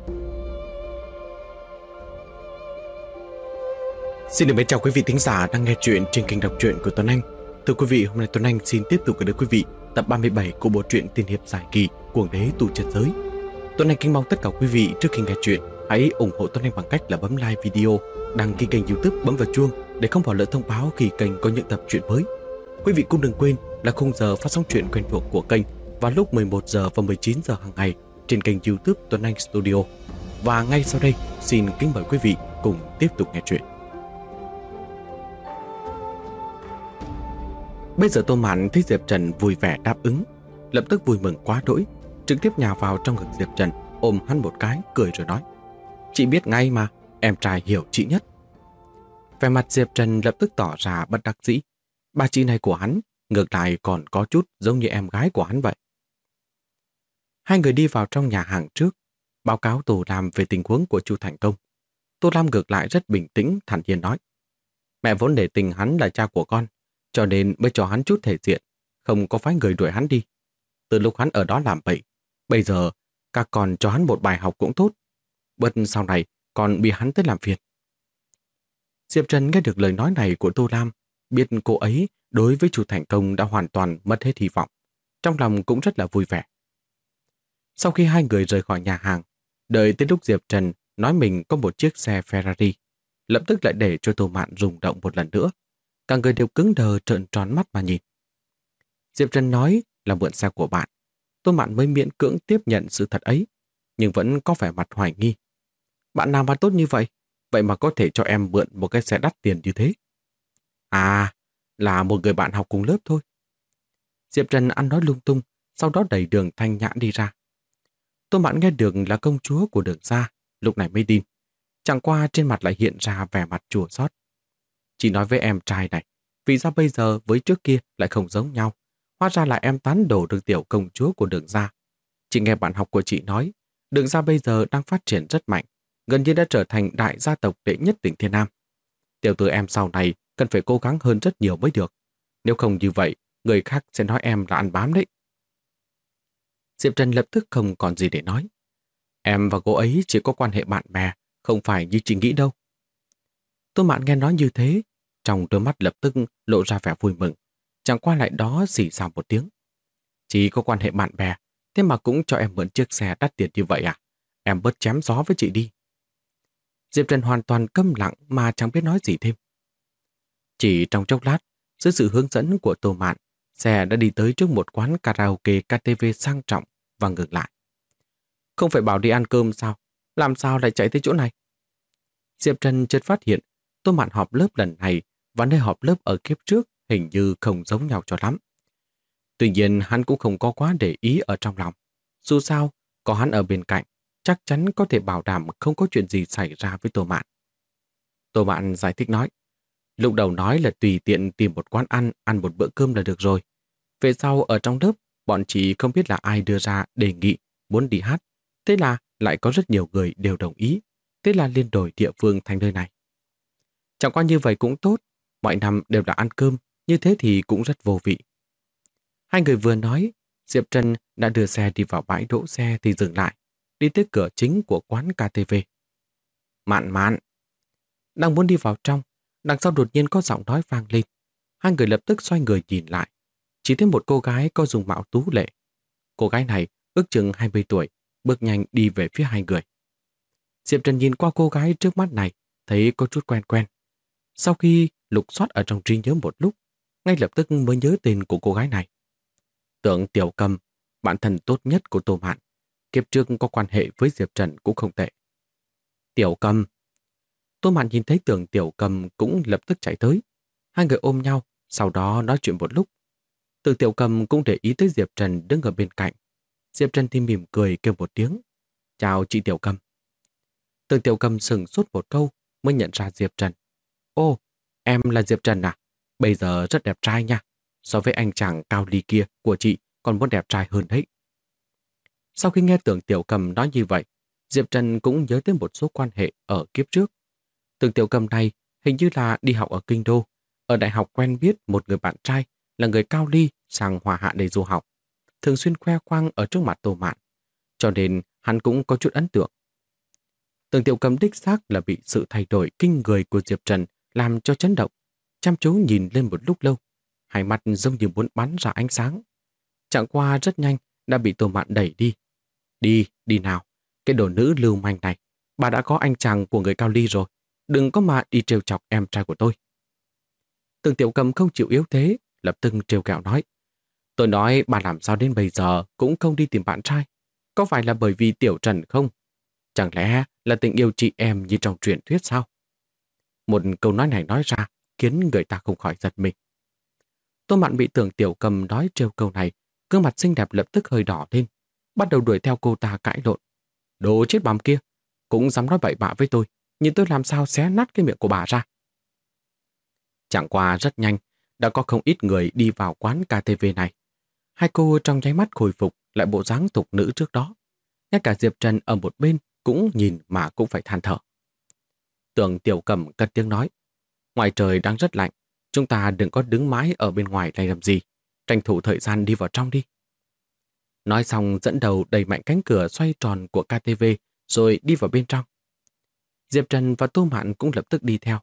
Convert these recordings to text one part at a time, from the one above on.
Xin được mến chào quý vị thính giả đang nghe chuyện trên kênh đọc truyện của Tuấn Anh. Thưa quý vị, hôm nay Tuấn Anh xin tiếp tục gửi đến quý vị tập 37 của bộ truyện tiên hiệp dài kỳ Cuồng đế tu chân giới. Tuấn Anh kính mong tất cả quý vị trước khi nghe chuyện hãy ủng hộ Tuấn Anh bằng cách là bấm like video, đăng ký kênh YouTube, bấm vào chuông để không bỏ lỡ thông báo khi kênh có những tập truyện mới. Quý vị cũng đừng quên là khung giờ phát sóng truyện quen thuộc của kênh vào lúc 11 giờ và 19 giờ hàng ngày trên kênh YouTube Tuấn Anh Studio. Và ngay sau đây, xin kính mời quý vị cùng tiếp tục nghe chuyện. Bây giờ Tô Mạn thấy Diệp Trần vui vẻ đáp ứng, lập tức vui mừng quá đỗi, trực tiếp nhào vào trong ngực Diệp Trần, ôm hắn một cái, cười rồi nói: "Chị biết ngay mà, em trai hiểu chị nhất." Vẻ mặt Diệp Trần lập tức tỏ ra bất đắc dĩ. Bà chị này của hắn ngược lại còn có chút giống như em gái của hắn vậy. Hai người đi vào trong nhà hàng trước, báo cáo Tô Lam về tình huống của Chu Thành Công. Tô Lam ngược lại rất bình tĩnh, thản nhiên nói: "Mẹ vốn để tình hắn là cha của con, cho nên mới cho hắn chút thể diện, không có phái người đuổi hắn đi. Từ lúc hắn ở đó làm bậy, bây giờ các con cho hắn một bài học cũng tốt. Bớt sau này còn bị hắn tới làm phiền." Diệp Trần nghe được lời nói này của Tô Lam, biết cô ấy đối với Chu Thành Công đã hoàn toàn mất hết hy vọng, trong lòng cũng rất là vui vẻ. Sau khi hai người rời khỏi nhà hàng, đợi tới lúc Diệp Trần nói mình có một chiếc xe Ferrari, lập tức lại để cho Tô Mạn rung động một lần nữa. Cả người đều cứng đờ trợn tròn mắt mà nhìn. Diệp Trần nói là mượn xe của bạn. Tô Mạn mới miễn cưỡng tiếp nhận sự thật ấy, nhưng vẫn có vẻ mặt hoài nghi. "Bạn nào mà tốt như vậy? Vậy mà có thể cho em mượn một cái xe đắt tiền như thế?" "À, là một người bạn học cùng lớp thôi." Diệp Trần ăn nói lung tung, sau đó đẩy Đường Thanh Nhã đi ra. Tô Mạn nghe được là công chúa của Đường gia, lúc này mới tin. Chẳng qua trên mặt lại hiện ra vẻ mặt chua xót. "Chị nói với em trai này, vì sao bây giờ với trước kia lại không giống nhau? Hóa ra là em tán đổ được tiểu công chúa của Đường gia. Chị nghe bạn học của chị nói, Đường gia bây giờ đang phát triển rất mạnh, gần như đã trở thành đại gia tộc đệ nhất tỉnh Thiên Nam. Tiểu tử em sau này cần phải cố gắng hơn rất nhiều mới được. Nếu không như vậy, người khác sẽ nói em là ăn bám đấy." Diệp Trần lập tức không còn gì để nói. "Em và cô ấy chỉ có quan hệ bạn bè, không phải như chị nghĩ đâu." Tô Mạn nghe nói như thế, trong đôi mắt lập tức lộ ra vẻ vui mừng, chẳng qua lại đó xì xào một tiếng. "Chỉ có quan hệ bạn bè, thế mà cũng cho em mượn chiếc xe đắt tiền như vậy à? Em bớt chém gió với chị đi." Diệp Trần hoàn toàn câm lặng mà chẳng biết nói gì thêm. Chỉ trong chốc lát, dưới sự hướng dẫn của Tô Mạn, xe đã đi tới trước một quán karaoke KTV sang trọng và ngừng lại. "Không phải bảo đi ăn cơm sao? Làm sao lại chạy tới chỗ này?" Diệp Trần chợt phát hiện Tô Mạn họp lớp lần này và nơi họp lớp ở kiếp trước hình như không giống nhau cho lắm. Tuy nhiên hắn cũng không có quá để ý ở trong lòng. Dù sao, có hắn ở bên cạnh, chắc chắn có thể bảo đảm không có chuyện gì xảy ra với Tô Mạn. Tô Mạn giải thích nói, lúc đầu nói là tùy tiện tìm một quán ăn một bữa cơm là được rồi. Về sau ở trong lớp, bọn chị không biết là ai đưa ra đề nghị muốn đi hát. Thế là lại có rất nhiều người đều đồng ý. Thế là liên đổi địa phương thành nơi này. Chẳng qua như vậy cũng tốt, mọi năm đều là ăn cơm, như thế thì cũng rất vô vị." Hai người vừa nói, Diệp Trần đã đưa xe đi vào bãi đỗ xe thì dừng lại, đi tới cửa chính của quán KTV. "Mạn Mạn." Đang muốn đi vào trong, đằng sau đột nhiên có giọng nói vang lên. Hai người lập tức xoay người nhìn lại, chỉ thấy một cô gái có dung mạo tú lệ. Cô gái này ước chừng 20 tuổi, bước nhanh đi về phía hai người. Diệp Trần nhìn qua cô gái trước mắt này, thấy có chút quen quen. Sau khi lục soát ở trong trí nhớ một lúc, ngay lập tức mới nhớ tên của cô gái này. Tưởng Tiểu Cầm, bạn thân tốt nhất của Tô Mạn, kiếp trước có quan hệ với Diệp Trần cũng không tệ. Tiểu Cầm. Tô Mạn nhìn thấy Tưởng Tiểu Cầm cũng lập tức chạy tới. Hai người ôm nhau, sau đó nói chuyện một lúc. Tưởng Tiểu Cầm cũng để ý tới Diệp Trần đứng ở bên cạnh. Diệp Trần thì mỉm cười kêu một tiếng. "Chào chị Tiểu Cầm." Tưởng Tiểu Cầm sững sốt một câu mới nhận ra Diệp Trần. "Ô, em là Diệp Trần à? Bây giờ rất đẹp trai nha. So với anh chàng cao ly kia của chị còn muốn đẹp trai hơn đấy." Sau khi nghe Tưởng Tiểu Cầm nói như vậy, Diệp Trần cũng nhớ tới một số quan hệ ở kiếp trước. Tưởng Tiểu Cầm này hình như là đi học ở Kinh Đô, ở đại học quen biết một người bạn trai là người cao ly sang Hòa Hạ để du học, thường xuyên khoe khoang ở trước mặt Tô Mạn, cho nên hắn cũng có chút ấn tượng. Tường Tiểu Cầm đích xác là bị sự thay đổi kinh người của Diệp Trần làm cho chấn động, chăm chú nhìn lên một lúc lâu, hai mặt giống như muốn bắn ra ánh sáng. Chẳng qua rất nhanh đã bị Tô Mạn đẩy đi. Đi, đi nào, cái đồ nữ lưu manh này, bà đã có anh chàng của người Cao Ly rồi, đừng có mà đi trêu chọc em trai của tôi. Tường Tiểu Cầm không chịu yếu thế, lập tức trêu ghẹo nói. Tôi nói bà làm sao đến bây giờ cũng không đi tìm bạn trai. Có phải là bởi vì Tiểu Trần không? Chẳng lẽ là tình yêu chị em như trong truyền thuyết sao? Một câu nói này nói ra khiến người ta không khỏi giật mình. Tô Mạn bị Tưởng Tiểu Cầm nói trêu câu này, gương mặt xinh đẹp lập tức hơi đỏ lên, bắt đầu đuổi theo cô ta cãi lộn. Đồ chết bằm kia, cũng dám nói bậy bạ với tôi, nhìn tôi làm sao xé nát cái miệng của bà ra. Chẳng qua rất nhanh, đã có không ít người đi vào quán KTV này. Hai cô trong nháy mắt khôi phục lại bộ dáng thục nữ trước đó. Ngay cả Diệp Trần ở một bên cũng nhìn mà cũng phải than thở. Tưởng Tiểu Cầm cất tiếng nói, ngoài trời đang rất lạnh, chúng ta đừng có đứng mãi ở bên ngoài này làm gì, tranh thủ thời gian đi vào trong đi. Nói xong dẫn đầu đẩy mạnh cánh cửa xoay tròn của KTV rồi đi vào bên trong. Diệp Trần và Tô Mạn cũng lập tức đi theo.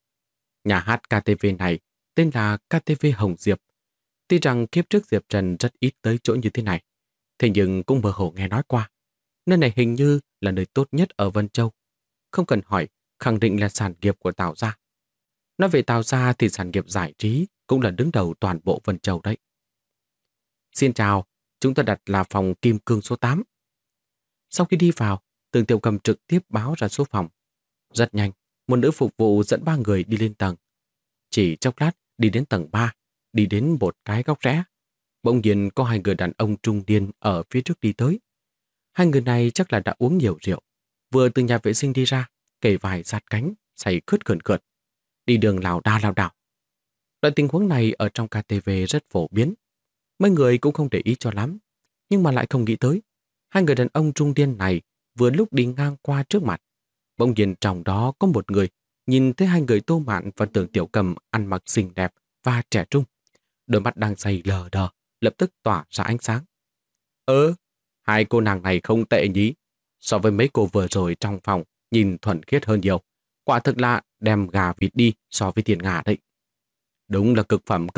Nhà hát KTV này tên là KTV Hồng Diệp. Tuy rằng kiếp trước Diệp Trần rất ít tới chỗ như thế này, thế nhưng cũng mơ hồ nghe nói qua. Nơi này hình như là nơi tốt nhất ở Vân Châu. Không cần hỏi, khẳng định là sản nghiệp của Tào Gia. Nói về Tào Gia thì sản nghiệp giải trí cũng là đứng đầu toàn bộ Vân Châu đấy. Xin chào, chúng ta đặt là phòng Kim Cương số 8. Sau khi đi vào, Tường Tiểu Cầm trực tiếp báo ra số phòng. Rất nhanh, một nữ phục vụ dẫn 3 người đi lên tầng. Chỉ chốc lát đi đến tầng 3, đi đến một cái góc rẽ. Bỗng nhiên có 2 người đàn ông trung niên ở phía trước đi tới. 2 người này chắc là đã uống nhiều rượu, vừa từ nhà vệ sinh đi ra, kề vai sát cánh, say khướt khờn khượt, đi đường lảo đảo. Loại tình huống này ở trong KTV rất phổ biến. Mấy người cũng không để ý cho lắm, nhưng mà lại không nghĩ tới. 2 người đàn ông trung niên này vừa lúc đi ngang qua trước mặt. Bỗng nhiên trong đó có một người nhìn thấy 2 người Tô Mạn và Tưởng Tiểu Cầm ăn mặc xinh đẹp và trẻ trung. Đôi mắt đang say lờ đờ, lập tức tỏa ra ánh sáng. 2 cô nàng này không tệ nhỉ. So với mấy cô vừa rồi trong phòng, nhìn thuần khiết hơn nhiều. Quả thực là đem gà vịt đi so với tiền gà đấy. Đúng là cực phẩm.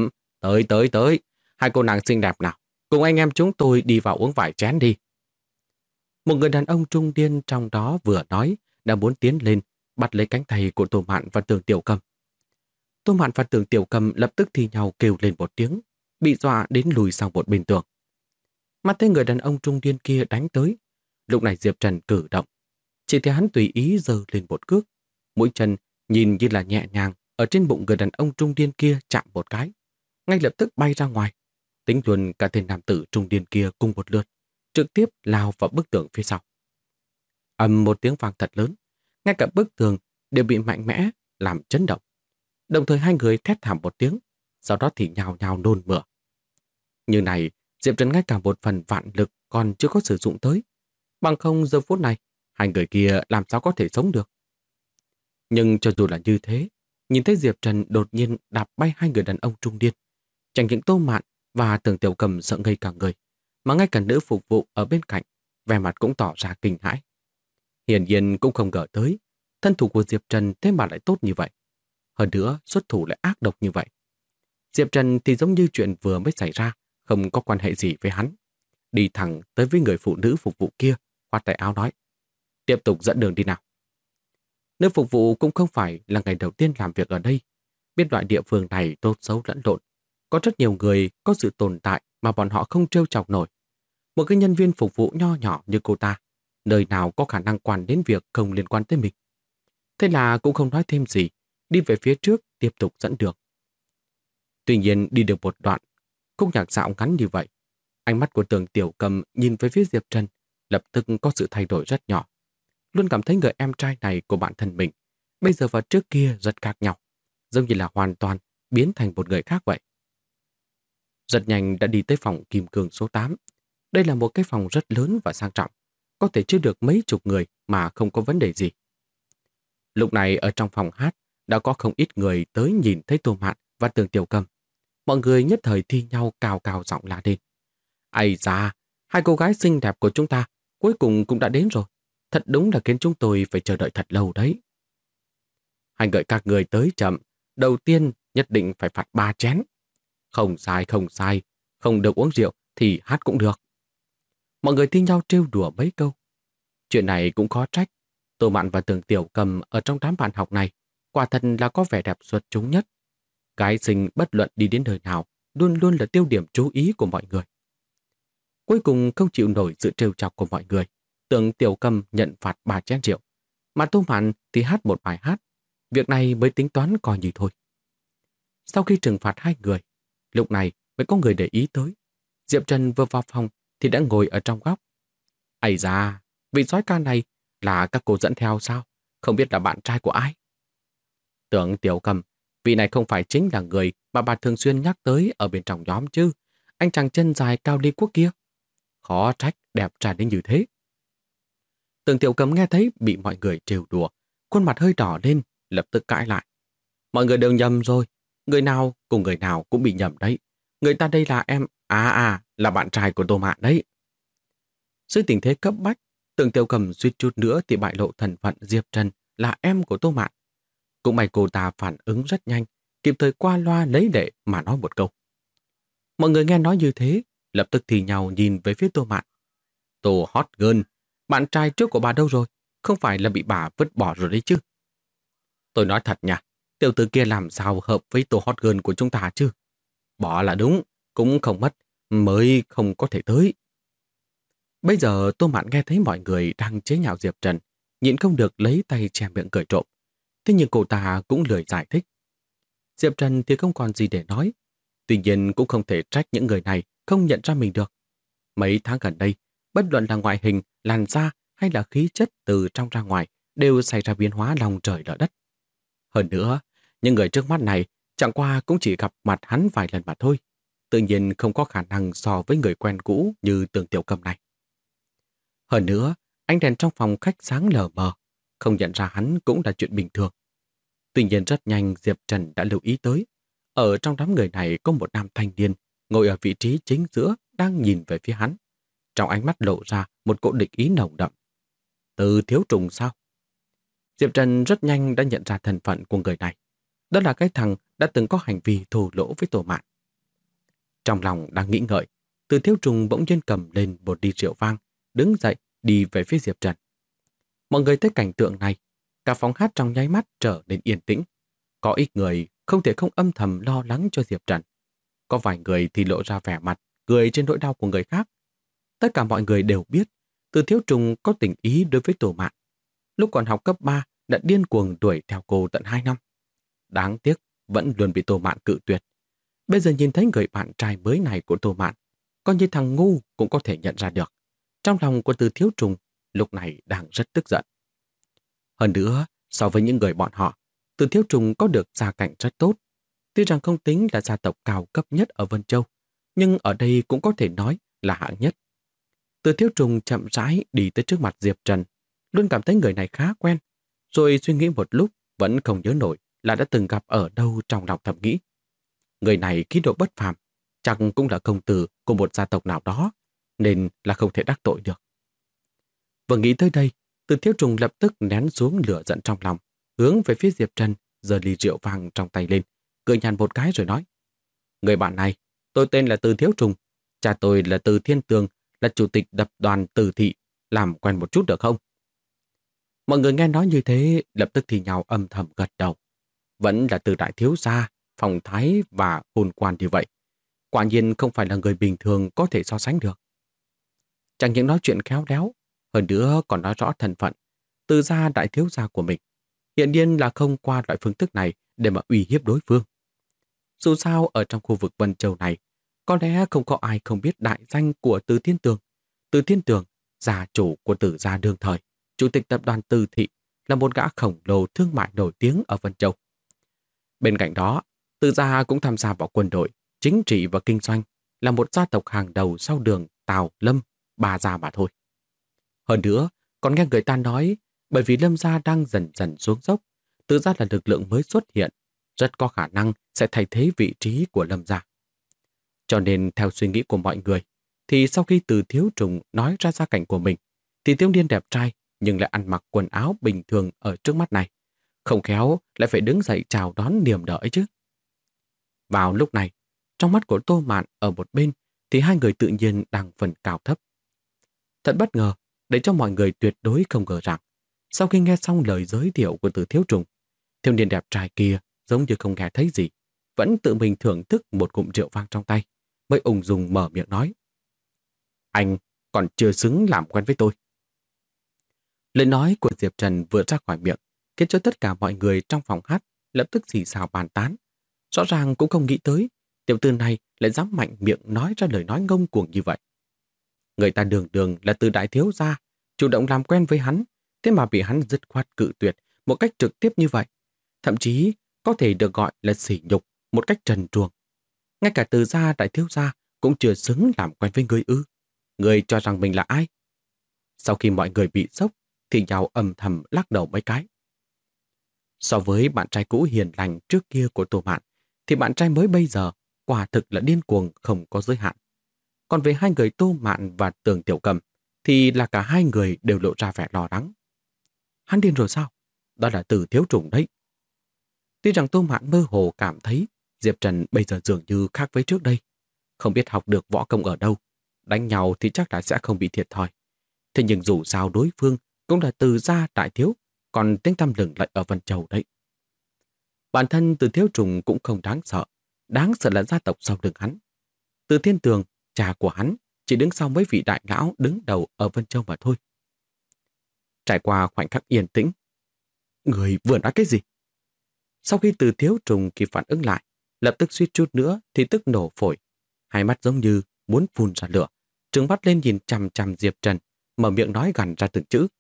Tới. 2 cô nàng xinh đẹp nào, cùng anh em chúng tôi đi vào uống vài chén đi. Một người đàn ông trung niên trong đó vừa nói, đã muốn tiến lên, bắt lấy cánh tay của Tô Mạn và Tưởng Tiểu Cầm. Tô Mạn và Tưởng Tiểu Cầm lập tức thi nhau kêu lên một tiếng, bị dọa đến lùi sang một bên tường. Mắt thấy người đàn ông trung niên kia đánh tới. Lúc này Diệp Trần cử động. Chỉ thấy hắn tùy ý giơ lên một cước. Mũi chân nhìn như là nhẹ nhàng ở trên bụng người đàn ông trung niên kia chạm một cái. Ngay lập tức bay ra ngoài. Tính luôn cả tên nam tử trung niên kia cùng một lượt, trực tiếp lao vào bức tường phía sau. Ầm một tiếng vang thật lớn. Ngay cả bức tường đều bị mạnh mẽ làm chấn động. Đồng thời 2 người thét thảm một tiếng, sau đó thì nhào nhào nôn mửa. Như này, Diệp Trần ngay cả một phần vạn lực còn chưa có sử dụng tới. Bằng không giờ phút này, 2 người kia làm sao có thể sống được. Nhưng cho dù là như thế, nhìn thấy Diệp Trần đột nhiên đạp bay 2 người đàn ông trung niên, chẳng những Tô Mạn và Tưởng Tiểu Cầm sợ ngây cả người, mà ngay cả nữ phục vụ ở bên cạnh, vẻ mặt cũng tỏ ra kinh hãi. Hiển nhiên cũng không ngờ tới, thân thủ của Diệp Trần thế mà lại tốt như vậy. Hơn nữa, xuất thủ lại ác độc như vậy. Diệp Trần thì giống như chuyện vừa mới xảy ra, không có quan hệ gì với hắn. Đi thẳng tới với người phụ nữ phục vụ kia, khoát tay áo nói, tiếp tục dẫn đường đi nào. Nữ phục vụ cũng không phải là ngày đầu tiên làm việc ở đây. Biết loại địa phương này tốt xấu lẫn lộn. Có rất nhiều người có sự tồn tại mà bọn họ không trêu chọc nổi. Một cái nhân viên phục vụ nho nhỏ như cô ta, nơi nào có khả năng quản đến việc không liên quan tới mình. Thế là cũng không nói thêm gì, đi về phía trước tiếp tục dẫn đường. Tuy nhiên đi được một đoạn, khúc nhạc dạo ngắn như vậy, ánh mắt của Tưởng Tiểu Cầm nhìn về phía Diệp Trần lập tức có sự thay đổi rất nhỏ. Luôn cảm thấy người em trai này của bản thân mình bây giờ và trước kia rất khác nhau, giống như là hoàn toàn biến thành một người khác vậy. Rất nhanh đã đi tới phòng Kim Cương số 8. Đây là một cái phòng rất lớn và sang trọng, có thể chứa được mấy chục người mà không có vấn đề gì. Lúc này ở trong phòng hát đã có không ít người tới nhìn thấy Tô Mạn và Tưởng Tiểu Cầm. Mọi người nhất thời thi nhau cào cào giọng la lên. Ây da, 2 cô gái xinh đẹp của chúng ta cuối cùng cũng đã đến rồi. Thật đúng là khiến chúng tôi phải chờ đợi thật lâu đấy. Hành gợi các người tới chậm, đầu tiên nhất định phải phạt 3 chén. Không sai, không sai, không được uống rượu thì hát cũng được. Mọi người thi nhau trêu đùa mấy câu. Chuyện này cũng khó trách. Tô Mạn và Tường Tiểu Cầm ở trong đám bạn học này quả thật là có vẻ đẹp xuất chúng nhất. Gái xinh bất luận đi đến nơi nào luôn luôn là tiêu điểm chú ý của mọi người. Cuối cùng không chịu nổi sự trêu chọc của mọi người, Tường Tiểu Cầm nhận phạt 3 chén rượu, mà Tô Mạn thì hát một bài hát. Việc này mới tính toán coi như thôi. Sau khi trừng phạt 2 người, lúc này mới có người để ý tới. Diệp Trần vừa vào phòng thì đã ngồi ở trong góc. Ây da, vị soái ca này là các cô dẫn theo sao? Không biết là bạn trai của ai? Tưởng Tiểu Cầm, vị này không phải chính là người mà bà thường xuyên nhắc tới ở bên trong nhóm chứ? Anh chàng chân dài cao ly quốc kia. Khó trách đẹp trai đến như thế. Tưởng Tiểu Cầm nghe thấy bị mọi người trêu đùa, khuôn mặt hơi đỏ lên, lập tức cãi lại. Mọi người đều nhầm rồi, người nào cùng người nào cũng bị nhầm đấy. Người ta đây là em, là bạn trai của Tô Mạn đấy. Dưới tình thế cấp bách, Tưởng Tiểu Cầm suýt chút nữa thì bại lộ thân phận Diệp Trần là em của Tô Mạn. Cũng may cô ta phản ứng rất nhanh, kịp thời qua loa lấy lệ mà nói một câu. Mọi người nghe nói như thế, lập tức thì nhau nhìn về phía Tô Mạn. Tô Hot Girl, bạn trai trước của bà đâu rồi? Không phải là bị bà vứt bỏ rồi đấy chứ? Tôi nói thật nha, tiểu tử kia làm sao hợp với Tô Hot Girl của chúng ta chứ? Bỏ là đúng, cũng không mất, mới không có thể tới. Bây giờ Tô Mạn nghe thấy mọi người đang chế nhạo Diệp Trần, nhịn không được lấy tay che miệng cười trộm. Thế nhưng cô ta cũng lười giải thích. Diệp Trần thì không còn gì để nói. Tuy nhiên cũng không thể trách những người này không nhận ra mình được. Mấy tháng gần đây, bất luận là ngoại hình, làn da hay là khí chất từ trong ra ngoài đều xảy ra biến hóa lòng trời lở đất. Hơn nữa, những người trước mắt này chẳng qua cũng chỉ gặp mặt hắn vài lần mà thôi. Tự nhiên không có khả năng so với người quen cũ như Tường Tiểu Cầm này. Hơn nữa, ánh đèn trong phòng khách sáng lờ mờ, không nhận ra hắn cũng là chuyện bình thường. Tuy nhiên rất nhanh Diệp Trần đã lưu ý tới. Ở trong đám người này có một nam thanh niên ngồi ở vị trí chính giữa đang nhìn về phía hắn. Trong ánh mắt lộ ra một cỗ địch ý nồng đậm. Từ Thiếu Trùng sao? Diệp Trần rất nhanh đã nhận ra thân phận của người này. Đó là cái thằng đã từng có hành vi thô lỗ với Tô Mạn. Trong lòng đang nghĩ ngợi, Từ Thiếu Trùng bỗng nhiên cầm lên một ly rượu vang, đứng dậy đi về phía Diệp Trần. Mọi người thấy cảnh tượng này, cả phòng hát trong nháy mắt trở nên yên tĩnh. Có ít người không thể không âm thầm lo lắng cho Diệp Trần. Có vài người thì lộ ra vẻ mặt, cười trên nỗi đau của người khác. Tất cả mọi người đều biết, Từ Thiếu Trùng có tình ý đối với Tô Mạn. Lúc còn học cấp 3 đã điên cuồng đuổi theo cô tận 2 năm. Đáng tiếc, vẫn luôn bị Tô Mạn cự tuyệt. Bây giờ nhìn thấy người bạn trai mới này của Tô Mạn, coi như thằng ngu cũng có thể nhận ra được. Trong lòng của Từ Thiếu Trùng lúc này đang rất tức giận. Hơn nữa, so với những người bọn họ, Từ Thiếu Trùng có được gia cảnh rất tốt. Tuy rằng không tính là gia tộc cao cấp nhất ở Vân Châu, nhưng ở đây cũng có thể nói là hạng nhất. Từ Thiếu Trùng chậm rãi đi tới trước mặt Diệp Trần, luôn cảm thấy người này khá quen, rồi suy nghĩ một lúc vẫn không nhớ nổi là đã từng gặp ở đâu trong lòng thầm nghĩ. Người này khí độ bất phàm, chắc cũng là công tử của một gia tộc nào đó, nên là không thể đắc tội được. Vừa nghĩ tới đây, Từ Thiếu Trùng lập tức nén xuống lửa giận trong lòng, hướng về phía Diệp Trần, giơ ly rượu vang trong tay lên, cười nhàn một cái rồi nói: Người bạn này, tôi tên là Từ Thiếu Trùng, cha tôi là Từ Thiên Tường, là chủ tịch tập đoàn Từ Thị, làm quen một chút được không? Mọi người nghe nói như thế, lập tức thì nhau âm thầm gật đầu. Vẫn là Từ đại thiếu gia, phong thái và hồn quan như vậy. Quả nhiên không phải là người bình thường có thể so sánh được. Chẳng những nói chuyện khéo léo, hơn nữa còn nói rõ thân phận, Từ gia đại thiếu gia của mình. Hiện nhiên là không qua loại phương thức này để mà uy hiếp đối phương. Dù sao ở trong khu vực Vân Châu này, có lẽ không có ai không biết đại danh của Từ Thiên Tường. Từ Thiên Tường, gia chủ của Từ gia đương thời, chủ tịch tập đoàn Từ Thị, là một gã khổng lồ thương mại nổi tiếng ở Vân Châu. Bên cạnh đó, Từ gia cũng tham gia vào quân đội, chính trị và kinh doanh, là một gia tộc hàng đầu sau Đường, Tào, Lâm, Bà gia mà thôi. Hơn nữa, còn nghe người ta nói, bởi vì Lâm gia đang dần dần xuống dốc, Từ gia là lực lượng mới xuất hiện, rất có khả năng sẽ thay thế vị trí của Lâm gia. Cho nên theo suy nghĩ của mọi người, thì sau khi Từ Thiếu Trùng nói ra gia cảnh của mình, thì thiếu niên đẹp trai nhưng lại ăn mặc quần áo bình thường ở trước mắt này. Không khéo lại phải đứng dậy chào đón niềm đợi chứ. Vào lúc này, trong mắt của Tô Mạn ở một bên thì hai người tự nhiên đang phần cao thấp. Thật bất ngờ, để cho mọi người tuyệt đối không ngờ rằng, sau khi nghe xong lời giới thiệu của Từ Thiếu Trùng, thiếu niên đẹp trai kia giống như không nghe thấy gì, vẫn tự mình thưởng thức một ngụm rượu vang trong tay, mới ung dung mở miệng nói. Anh còn chưa xứng làm quen với tôi. Lời nói của Diệp Trần vừa ra khỏi miệng, khiến cho tất cả mọi người trong phòng hát lập tức xì xào bàn tán. Rõ ràng cũng không nghĩ tới, tiểu tử này lại dám mạnh miệng nói ra lời nói ngông cuồng như vậy. Người ta đường đường là Từ đại thiếu gia, chủ động làm quen với hắn, thế mà bị hắn dứt khoát cự tuyệt một cách trực tiếp như vậy. Thậm chí có thể được gọi là sỉ nhục một cách trần truồng. Ngay cả Từ gia đại thiếu gia cũng chưa xứng làm quen với người ư. Người cho rằng mình là ai? Sau khi mọi người bị sốc thì nhau âm thầm lắc đầu mấy cái. So với bạn trai cũ hiền lành trước kia của Tô Mạn, thì bạn trai mới bây giờ quả thực là điên cuồng không có giới hạn. Còn về hai người Tô Mạn và Tường Tiểu Cầm thì là cả hai người đều lộ ra vẻ lo lắng. Hắn điên rồi sao? Đó là Từ Thiếu Trùng đấy. Tuy rằng Tô Mạn mơ hồ cảm thấy Diệp Trần bây giờ dường như khác với trước đây. Không biết học được võ công ở đâu, đánh nhau thì chắc là sẽ không bị thiệt thòi. Thế nhưng dù sao đối phương cũng là Từ gia đại thiếu, còn tiếng tăm lừng lại ở Vân Châu đấy. Bản thân Từ Thiếu Trùng cũng không đáng sợ là gia tộc sau lưng hắn. Từ Thiên Tường, cha của hắn, chỉ đứng sau mấy vị đại lão đứng đầu ở Vân Châu mà thôi. Trải qua khoảnh khắc yên tĩnh, người vừa nói cái gì? Sau khi Từ Thiếu Trùng kịp phản ứng lại, lập tức suýt chút nữa thì tức nổ phổi. Hai mắt giống như muốn phun ra lửa, trừng mắt lên nhìn chằm chằm Diệp Trần, mở miệng nói gằn ra từng chữ.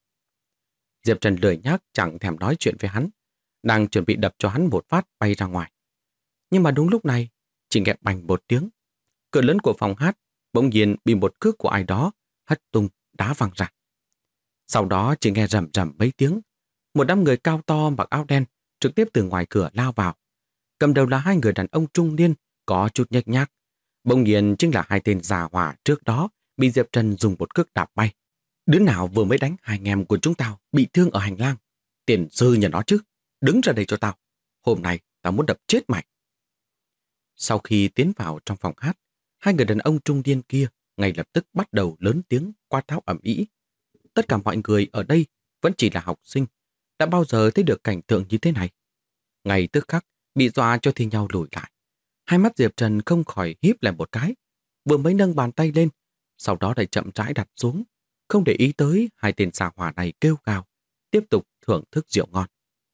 Diệp Trần lười nhác chẳng thèm nói chuyện với hắn, đang chuẩn bị đập cho hắn một phát bay ra ngoài. Nhưng mà đúng lúc này, chỉ nghe bành một tiếng, cửa lớn của phòng hát bỗng nhiên bị một cước của ai đó hất tung đá văng ra. Sau đó chỉ nghe rầm rầm mấy tiếng, một đám người cao to mặc áo đen trực tiếp từ ngoài cửa lao vào. Cầm đầu là hai người đàn ông trung niên có chút nhếch nhác. Bỗng nhiên chính là hai tên già hỏa trước đó bị Diệp Trần dùng một cước đạp bay. Đứa nào vừa mới đánh hai anh em của chúng tao bị thương ở hành lang? Tiền sư nhà nó chứ. Đứng ra đây cho tao. Hôm nay tao muốn đập chết mày. Sau khi tiến vào trong phòng hát, hai người đàn ông trung niên kia ngay lập tức bắt đầu lớn tiếng quát tháo ầm ĩ. Tất cả mọi người ở đây vẫn chỉ là học sinh, đã bao giờ thấy được cảnh tượng như thế này. Ngay tức khắc bị dọa cho thi nhau lùi lại. Hai mắt Diệp Trần không khỏi híp lại một cái, vừa mới nâng bàn tay lên, sau đó lại chậm rãi đặt xuống, không để ý tới hai tên xà hỏa này kêu gào, tiếp tục thưởng thức rượu ngon.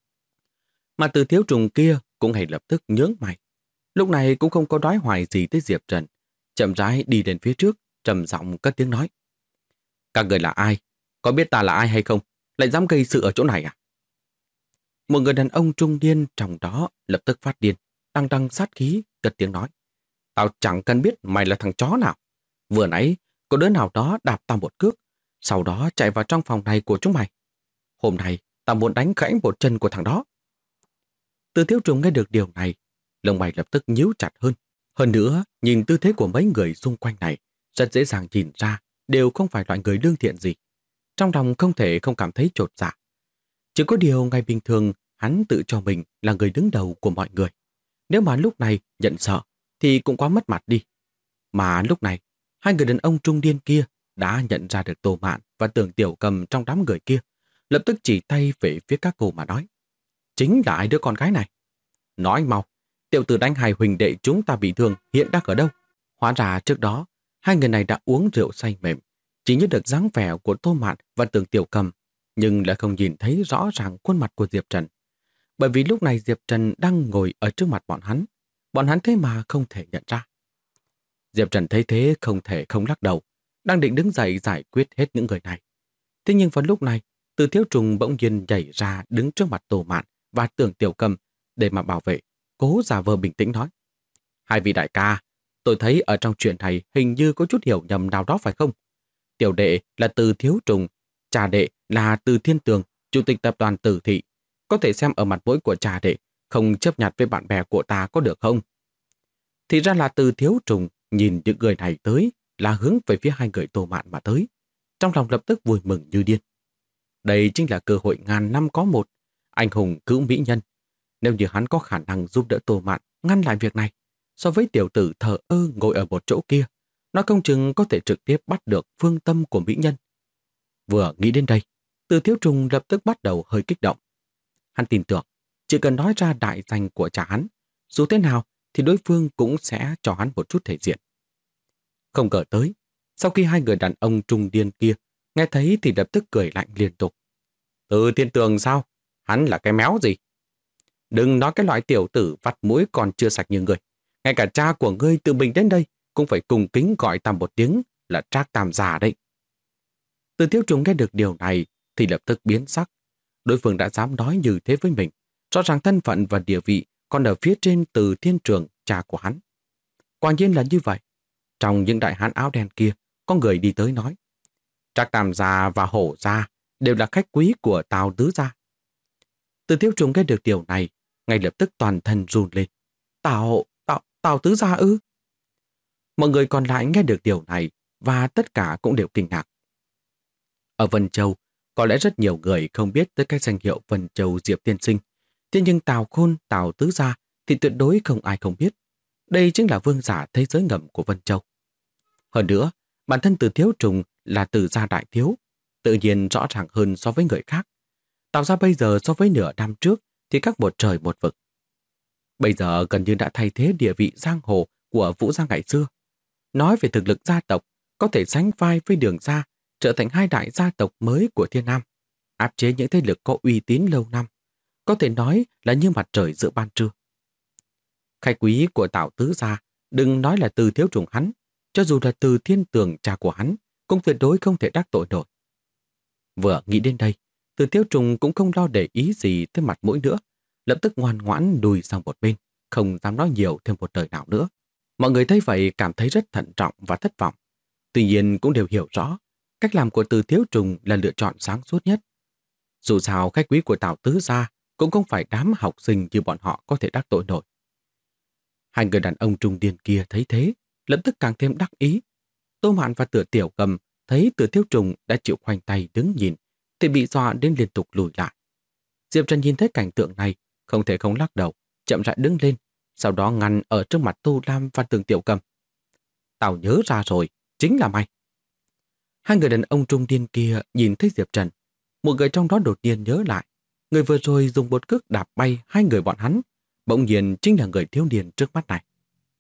Mà Từ Thiếu Trùng kia cũng ngay lập tức nhướng mày. Lúc này cũng không có đoái hoài gì tới Diệp Trần, chậm rãi đi lên phía trước, trầm giọng cất tiếng nói. Các người là ai? Có biết ta là ai hay không? Lại dám gây sự ở chỗ này à? Một người đàn ông trung niên trong đó lập tức phát điên, đằng đằng sát khí, cất tiếng nói. Tao chẳng cần biết mày là thằng chó nào. Vừa nãy, có đứa nào đó đạp tao một cước, sau đó chạy vào trong phòng này của chúng mày. Hôm nay, tao muốn đánh gãy một chân của thằng đó. Từ Thiếu Trùng nghe được điều này, lông mày lập tức nhíu chặt hơn. Hơn nữa, nhìn tư thế của mấy người xung quanh này, rất dễ dàng nhìn ra đều không phải loại người lương thiện gì. Trong lòng không thể không cảm thấy chột dạ. Chỉ có điều ngày bình thường hắn tự cho mình là người đứng đầu của mọi người. Nếu mà lúc này nhận sợ thì cũng quá mất mặt đi. Mà lúc này, hai người đàn ông trung niên kia đã nhận ra được Tô Mạn và Tưởng Tiểu Cầm trong đám người kia, lập tức chỉ tay về phía các cô mà nói. Chính là ai đứa con gái này? Nói mau, tiểu tử đánh hai huỳnh đệ chúng ta bị thương hiện đang ở đâu? Hóa ra trước đó, hai người này đã uống rượu say mềm, chỉ nhớ được dáng vẻ của Tô Mạn và Tưởng Tiểu Cầm, nhưng lại không nhìn thấy rõ ràng khuôn mặt của Diệp Trần. Bởi vì lúc này Diệp Trần đang ngồi ở trước mặt bọn hắn thế mà không thể nhận ra. Diệp Trần thấy thế không thể không lắc đầu, đang định đứng dậy giải quyết hết những người này. Thế nhưng vào lúc này, Từ Thiếu Trùng bỗng nhiên nhảy ra đứng trước mặt Tô Mạn và Tưởng Tiểu Cầm để mà bảo vệ, cố giả vờ bình tĩnh nói. Hai vị đại ca, tôi thấy ở trong chuyện này hình như có chút hiểu nhầm nào đó phải không? Tiểu đệ là Từ Thiếu Trùng, cha đệ là Từ Thiên Tường, chủ tịch tập đoàn Từ Thị. Có thể xem ở mặt mũi của cha đệ, không chấp nhặt với bạn bè của ta có được không? Thì ra là Từ Thiếu Trùng nhìn những người này tới là hướng về phía hai người Tô Mạn mà tới. Trong lòng lập tức vui mừng như điên. Đây chính là cơ hội ngàn năm có một. Anh hùng cứu mỹ nhân. Nếu như hắn có khả năng giúp đỡ Tô Mạn ngăn lại việc này, so với tiểu tử thờ ơ ngồi ở một chỗ kia, nó không chừng có thể trực tiếp bắt được phương tâm của mỹ nhân. Vừa nghĩ đến đây, Từ Thiếu Trùng lập tức bắt đầu hơi kích động. Hắn tin tưởng, chỉ cần nói ra đại danh của cha hắn, dù thế nào thì đối phương cũng sẽ cho hắn một chút thể diện. Không ngờ tới, sau khi hai người đàn ông trung niên kia nghe thấy thì lập tức cười lạnh liên tục. Từ Thiên Tường sao? Hắn là cái méo gì? Đừng nói cái loại tiểu tử vắt mũi còn chưa sạch như ngươi. Ngay cả cha của ngươi tự mình đến đây cũng phải cùng kính gọi ta một tiếng là Trác Tam già đấy. Từ Thiếu Trùng nghe được điều này thì lập tức biến sắc. Đối phương đã dám nói như thế với mình, rõ ràng thân phận và địa vị còn ở phía trên Từ Thiên Trường, cha của hắn. Quả nhiên là như vậy. Trong những đại hán áo đen kia, có người đi tới nói: Trác Tam gia và Hổ gia đều là khách quý của Tào Tứ gia. Từ Thiếu Trùng nghe được điều này, ngay lập tức toàn thân run lên. Tào Tứ gia ư? Mọi người còn lại nghe được điều này và tất cả cũng đều kinh ngạc. Ở Vân Châu, có lẽ rất nhiều người không biết tới cái danh hiệu Vân Châu Diệp Tiên Sinh. Thế nhưng Tào Khôn, Tào Tứ gia thì tuyệt đối không ai không biết. Đây chính là vương giả thế giới ngầm của Vân Châu. Hơn nữa, bản thân Từ Thiếu Trùng là Từ gia đại thiếu, tự nhiên rõ ràng hơn so với người khác. Tào gia bây giờ so với nửa năm trước thì khác một trời một vực. Bây giờ gần như đã thay thế địa vị giang hồ của Vũ gia ngày xưa. Nói về thực lực gia tộc, có thể sánh vai với Đường gia, trở thành hai đại gia tộc mới của Thiên Nam, áp chế những thế lực có uy tín lâu năm. Có thể nói là như mặt trời giữa ban trưa. Khách quý của Tào Tứ gia, đừng nói là Từ Thiếu Trùng hắn, cho dù là Từ Thiên Tường cha của hắn, cũng tuyệt đối không thể đắc tội nổi. Vừa nghĩ đến đây, Từ Thiếu Trùng cũng không lo để ý gì tới mặt mũi nữa, lập tức ngoan ngoãn lùi sang một bên, không dám nói nhiều thêm một lời nào nữa. Mọi người thấy vậy cảm thấy rất thận trọng và thất vọng. Tuy nhiên cũng đều hiểu rõ, cách làm của Từ Thiếu Trùng là lựa chọn sáng suốt nhất. Dù sao khách quý của Tào Tứ gia cũng không phải đám học sinh như bọn họ có thể đắc tội nổi. Hai người đàn ông trung niên kia thấy thế, lập tức càng thêm đắc ý. Tô Mạn và Từ Tiểu Cầm thấy Từ Thiếu Trùng đã chịu khoanh tay đứng nhìn, thì bị dọa đến liên tục lùi lại. Diệp Trần nhìn thấy cảnh tượng này, không thể không lắc đầu, chậm rãi đứng lên, sau đó ngăn ở trước mặt Tô Lam và Từ Tiểu Cầm. Tao nhớ ra rồi, chính là mày. Hai người đàn ông trung niên kia nhìn thấy Diệp Trần. Một người trong đó đột nhiên nhớ lại, người vừa rồi dùng một cước đạp bay hai người bọn hắn, bỗng nhiên chính là người thiếu niên trước mắt này.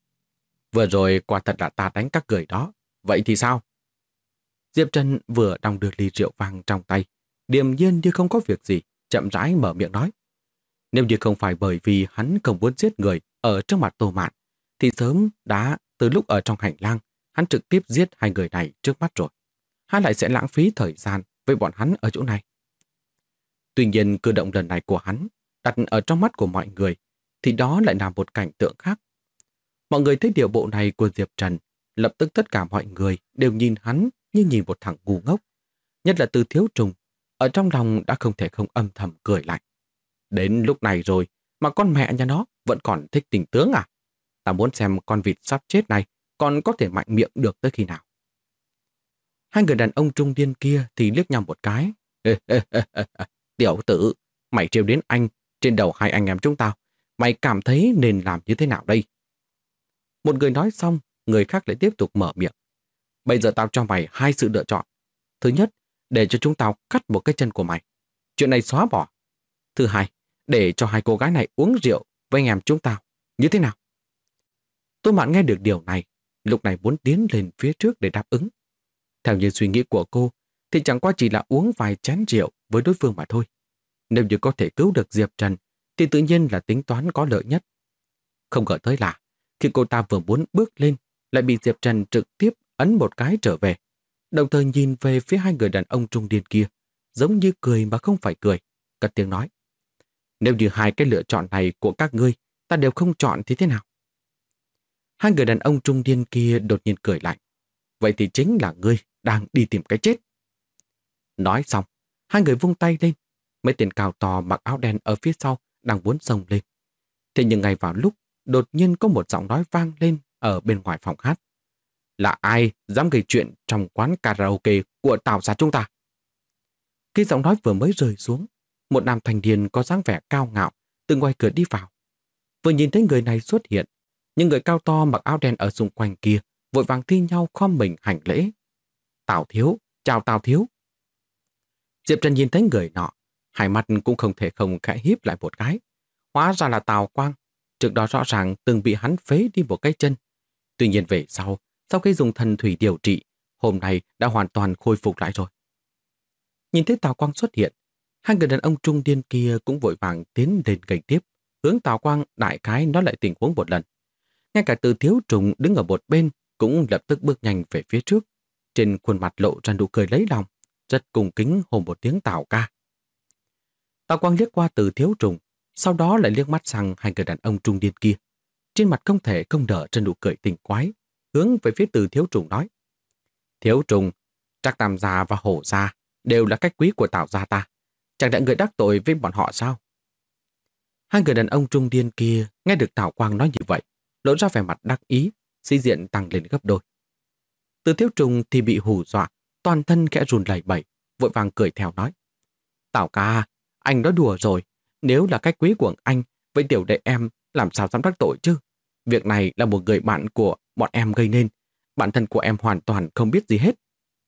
Vừa rồi quả thật là ta đánh các người đó, vậy thì sao? Diệp Trần vừa đong đưa ly rượu vang trong tay, điềm nhiên như không có việc gì, chậm rãi mở miệng nói. Nếu như không phải bởi vì hắn không muốn giết người ở trước mặt Tô Mạn, thì sớm đã từ lúc ở trong hành lang, hắn trực tiếp giết hai người này trước mắt rồi. Hắn lại sẽ lãng phí thời gian với bọn hắn ở chỗ này. Tuy nhiên cử động lần này của hắn đặt ở trong mắt của mọi người thì đó lại là một cảnh tượng khác. Mọi người thấy điều bộ này của Diệp Trần, lập tức tất cả mọi người đều nhìn hắn như nhìn một thằng ngu ngốc. Nhất là Từ Thiếu Trùng, ở trong lòng đã không thể không âm thầm cười lạnh. Đến lúc này rồi mà con mẹ nhà nó vẫn còn thích tình tướng à? Ta muốn xem con vịt sắp chết này còn có thể mạnh miệng được tới khi nào. Hai người đàn ông trung niên kia thì liếc nhau một cái. Tiểu tử, mày trêu đến anh trên đầu hai anh em chúng tao. Mày cảm thấy nên làm như thế nào đây? Một người nói xong, người khác lại tiếp tục mở miệng. Bây giờ tao cho mày hai sự lựa chọn. Thứ nhất, để cho chúng tao cắt một cái chân của mày. Chuyện này xóa bỏ. Thứ hai, để cho hai cô gái này uống rượu với anh em chúng tao. Như thế nào? Tô Mạn nghe được điều này, lúc này muốn tiến lên phía trước để đáp ứng. Theo như suy nghĩ của cô, thì chẳng qua chỉ là uống vài chén rượu với đối phương mà thôi. Nếu như có thể cứu được Diệp Trần, thì tự nhiên là tính toán có lợi nhất. Không ngờ tới là, khi cô ta vừa muốn bước lên, lại bị Diệp Trần trực tiếp ấn một cái trở về, đồng thời nhìn về phía hai người đàn ông trung niên kia, giống như cười mà không phải cười, cất tiếng nói. Nếu như hai cái lựa chọn này của các ngươi, ta đều không chọn thì thế nào? Hai người đàn ông trung niên kia đột nhiên cười lạnh. Vậy thì chính là ngươi đang đi tìm cái chết. Nói xong, hai người vung tay lên. Mấy tên cao to mặc áo đen ở phía sau đang muốn xông lên. Thế nhưng ngay vào lúc, đột nhiên có một giọng nói vang lên ở bên ngoài phòng hát. Là ai dám gây chuyện trong quán karaoke của Tào gia chúng ta? Khi giọng nói vừa mới rơi xuống, một nam thanh niên có dáng vẻ cao ngạo từ ngoài cửa đi vào. Vừa nhìn thấy người này xuất hiện, những người cao to mặc áo đen ở xung quanh kia vội vàng thi nhau khom mình hành lễ. Tào thiếu, chào Tào thiếu. Diệp Trần nhìn thấy người nọ, hai mắt cũng không thể không khẽ híp lại một cái. Hóa ra là Tào Quang, trước đó rõ ràng từng bị hắn phế đi một cái chân. Tuy nhiên về sau khi dùng thần thủy điều trị, hôm nay đã hoàn toàn khôi phục lại rồi. Nhìn thấy Tào Quang xuất hiện, hai người đàn ông trung niên kia cũng vội vàng tiến lên gây tiếp, hướng Tào Quang đại khái nói lại tình huống một lần. Ngay cả Từ Thiếu Trùng đứng ở một bên cũng lập tức bước nhanh về phía trước, trên khuôn mặt lộ ra nụ cười lấy lòng, rất cung kính hô một tiếng Tào ca. Tào Quang liếc qua Từ Thiếu Trùng, sau đó lại liếc mắt sang hai người đàn ông trung niên kia. Trên mặt không thể không nở trên nụ cười tình quái, hướng về phía Từ Thiếu Trùng nói: Thiếu Trùng, Trác Tam gia và Hổ gia đều là cách quý của Tào gia ta. Chẳng lẽ người đắc tội với bọn họ sao? Hai người đàn ông trung niên kia nghe được Tào Quang nói như vậy, lộ ra vẻ mặt đắc ý, sĩ diện tăng lên gấp đôi. Từ Thiếu Trùng thì bị hù dọa, toàn thân khẽ run lẩy bẩy, vội vàng cười theo nói: Tào ca, anh nói đùa rồi, nếu là cách quý của anh, vậy tiểu đệ em làm sao dám đắc tội chứ? Việc này là một người bạn của bọn em gây nên, bản thân của em hoàn toàn không biết gì hết.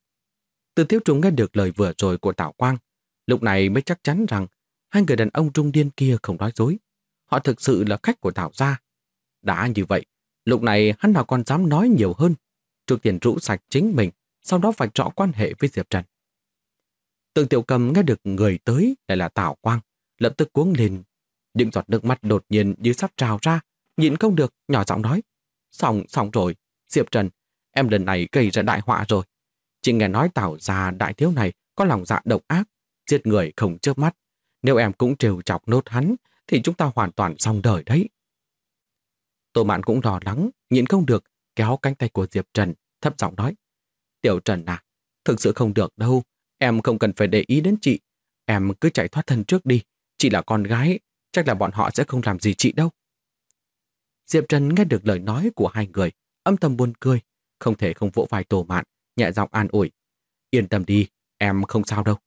Từ Thiếu Trùng nghe được lời vừa rồi của Tào Quang, lúc này mới chắc chắn rằng hai người đàn ông trung niên kia không nói dối. Họ thực sự là khách của Tào gia. Đã như vậy, lúc này hắn nào còn dám nói nhiều hơn. Trước tiên rũ sạch chính mình, sau đó vạch rõ quan hệ với Diệp Trần. Tường Tiểu Cầm nghe được người tới lại là Tào Quang, lập tức cuống lên. Những giọt nước mắt đột nhiên như sắp trào ra, nhịn không được, nhỏ giọng nói: Xong rồi, Diệp Trần, em lần này gây ra đại họa rồi. Chị nghe nói Tào gia đại thiếu này có lòng dạ độc ác, giết người không chớp mắt. Nếu em cũng trêu chọc nốt hắn, thì chúng ta hoàn toàn xong đời đấy. Tô Mạn cũng lo lắng, nhịn không được, kéo cánh tay của Diệp Trần, thấp giọng nói: Tiểu Trần à, thực sự không được đâu, em không cần phải để ý đến chị. Em cứ chạy thoát thân trước đi, chị là con gái, chắc là bọn họ sẽ không làm gì chị đâu. Diệp Trần nghe được lời nói của hai người, âm thầm buồn cười, không thể không vỗ vai Tô Mạn, nhẹ giọng an ủi: Yên tâm đi, em không sao đâu.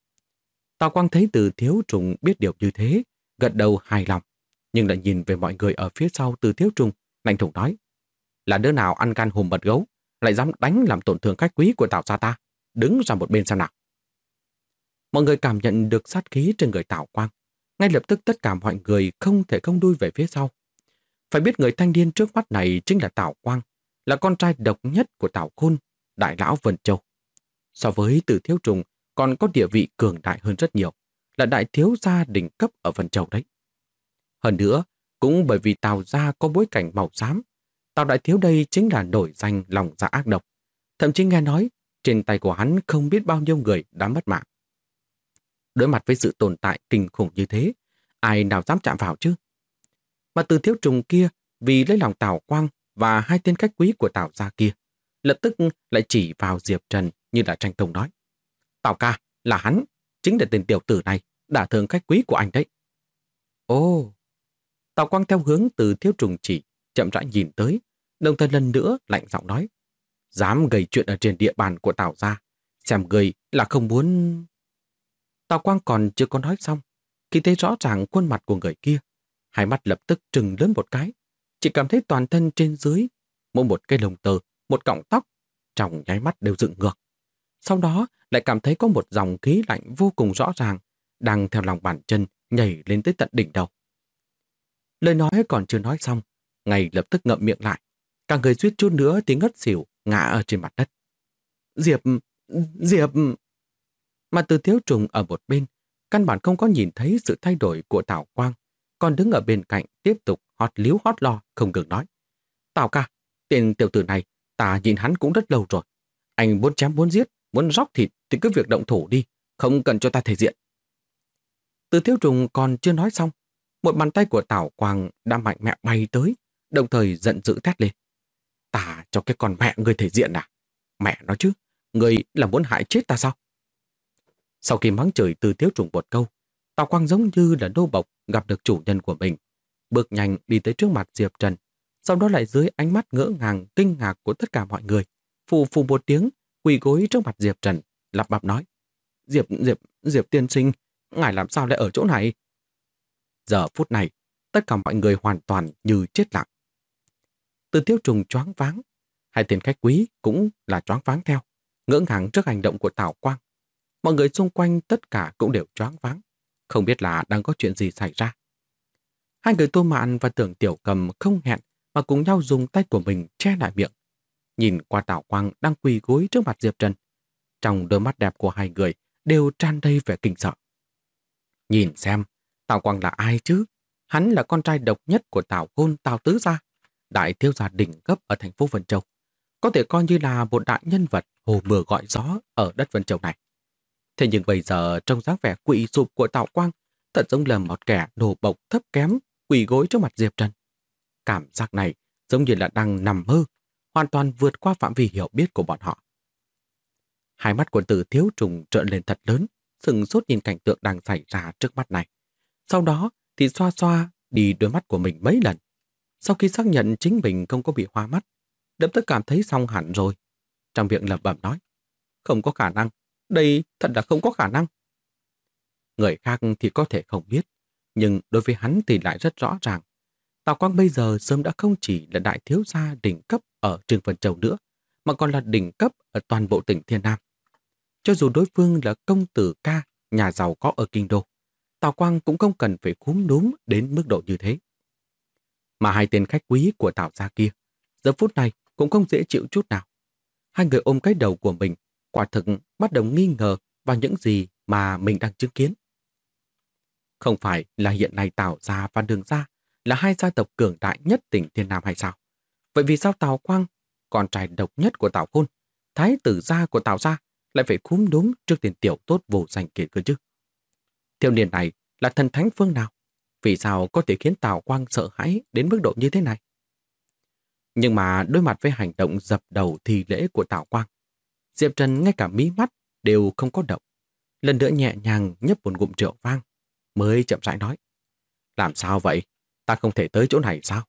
Tào Quang thấy Từ Thiếu Trùng biết điều như thế, gật đầu hài lòng, nhưng lại nhìn về mọi người ở phía sau Từ Thiếu Trùng, lạnh lùng nói: Là đứa nào ăn gan hùm mật gấu, lại dám đánh làm tổn thương khách quý của Tào gia ta, đứng ra một bên xem nào. Mọi người cảm nhận được sát khí trên người Tào Quang, ngay lập tức tất cả mọi người không thể không đuôi về phía sau. Phải biết người thanh niên trước mắt này chính là Tào Quang, là con trai độc nhất của Tào Khôn, đại lão Vân Châu. So với Từ Thiếu Trùng còn có địa vị cường đại hơn rất nhiều, là đại thiếu gia đỉnh cấp ở Vân Châu đấy. Hơn nữa, cũng bởi vì Tào gia có bối cảnh màu xám, Tào đại thiếu đây chính là nổi danh lòng dạ ác độc. Thậm chí nghe nói, trên tay của hắn không biết bao nhiêu người đã mất mạng. Đối mặt với sự tồn tại kinh khủng như thế, ai nào dám chạm vào chứ? Mà Từ Thiếu Trùng kia, vì lấy lòng Tào Quang và hai tên khách quý của Tào gia kia, lập tức lại chỉ vào Diệp Trần như là tranh công nói: Tào ca, là hắn, chính là tên tiểu tử này, đả thương khách quý của anh đấy. Ồ! Tào Quang theo hướng Từ Thiếu Trùng chỉ, chậm rãi nhìn tới, đồng thời lần nữa lạnh giọng nói: Dám gây chuyện ở trên địa bàn của Tào gia, xem người là không muốn... Tào Quang còn chưa có nói xong, khi thấy rõ ràng khuôn mặt của người kia, hai mắt lập tức trừng lớn một cái, chỉ cảm thấy toàn thân trên dưới, mỗi một cây lông tơ, một cọng tóc, trong nháy mắt đều dựng ngược. Sau đó lại cảm thấy có một dòng khí lạnh vô cùng rõ ràng, đang theo lòng bàn chân nhảy lên tới tận đỉnh đầu. Lời nói còn chưa nói xong, ngay lập tức ngậm miệng lại, cả người suýt chút nữa thì ngất xỉu, ngã ở trên mặt đất. Diệp! Mà Từ Thiếu Trùng ở một bên, căn bản không có nhìn thấy sự thay đổi của Tào Quang, còn đứng ở bên cạnh tiếp tục hót líu hót lo, không ngừng nói: Tào ca, tên tiểu tử này, ta nhìn hắn cũng rất lâu rồi. Anh muốn chém muốn giết, muốn róc thịt thì cứ việc động thủ đi, không cần cho ta thể diện. Từ Thiếu Trùng còn chưa nói xong, một bàn tay của Tào Quang đã mạnh mẽ bay tới, đồng thời giận dữ thét lên: Ta cho cái con mẹ ngươi thể diện à? Mẹ nói chứ, ngươi là muốn hại chết ta sao? Sau khi mắng chửi Từ Thiếu Trùng một câu, Tào Quang giống như là nô bộc gặp được chủ nhân của mình, bước nhanh đi tới trước mặt Diệp Trần, sau đó lại dưới ánh mắt ngỡ ngàng kinh ngạc của tất cả mọi người, phù phù một tiếng, quỳ gối trước mặt Diệp Trần, lắp bắp nói: Diệp tiên sinh, ngài làm sao lại ở chỗ này? Giờ phút này, tất cả mọi người hoàn toàn như chết lặng. Từ Tiêu Trùng choáng váng, hai tên khách quý cũng là choáng váng theo, ngỡ ngàng trước hành động của Tào Quang. Mọi người xung quanh tất cả cũng đều choáng váng, không biết là đang có chuyện gì xảy ra. Hai người Tô Mạn và Tưởng Tiểu Cầm không hẹn mà cùng nhau dùng tay của mình che lại miệng. Nhìn qua Tào Quang đang quỳ gối trước mặt Diệp Trần. Trong đôi mắt đẹp của hai người đều tràn đầy vẻ kinh sợ. Nhìn xem, Tào Quang là ai chứ? Hắn là con trai độc nhất của Tào Khôn, Tào Tứ Gia, đại thiếu gia đỉnh cấp ở thành phố Vân Châu. Có thể coi như là một đại nhân vật hồ mưa gọi gió ở đất Vân Châu này. Thế nhưng bây giờ trong dáng vẻ quỵ sụp của Tào Quang, thật giống là một kẻ đồ bộc thấp kém, quỳ gối trước mặt Diệp Trần. Cảm giác này giống như là đang nằm mơ, hoàn toàn vượt qua phạm vi hiểu biết của bọn họ. Hai mắt của Từ Thiếu Trùng trợn lên thật lớn, sừng sốt nhìn cảnh tượng đang xảy ra trước mắt này. Sau đó thì xoa xoa đi đôi mắt của mình mấy lần. Sau khi xác nhận chính mình không có bị hoa mắt, lập tức cảm thấy xong hẳn rồi. Trong miệng lẩm bẩm nói, không có khả năng, đây thật là không có khả năng. Người khác thì có thể không biết, nhưng đối với hắn thì lại rất rõ ràng. Tào Quang bây giờ sớm đã không chỉ là đại thiếu gia đỉnh cấp ở Trường Vân Châu nữa, mà còn là đỉnh cấp ở toàn bộ tỉnh Thiên Nam. Cho dù đối phương là công tử ca, nhà giàu có ở Kinh Đô, Tào Quang cũng không cần phải cúm núm đến mức độ như thế. Mà hai tên khách quý của Tào gia kia, giờ phút này cũng không dễ chịu chút nào. Hai người ôm cái đầu của mình, quả thực bắt đầu nghi ngờ vào những gì mà mình đang chứng kiến. Không phải là hiện nay Tào gia và Đường gia là hai gia tộc cường đại nhất tỉnh Thiên Nam hay sao? Vậy vì sao Tào Quang, con trai độc nhất của Tào Khôn, thái tử gia của Tào gia, lại phải cúm núm trước tiền tiểu tốt vô danh kia cơ chứ? Thiếu niên này là thần thánh phương nào? Vì sao có thể khiến Tào Quang sợ hãi đến mức độ như thế này? Nhưng mà đối mặt với hành động dập đầu thi lễ của Tào Quang, Diệp Trần ngay cả mí mắt đều không có động. Lần nữa nhẹ nhàng nhấp một ngụm rượu vang, mới chậm rãi nói. Làm sao vậy? Ta không thể tới chỗ này sao?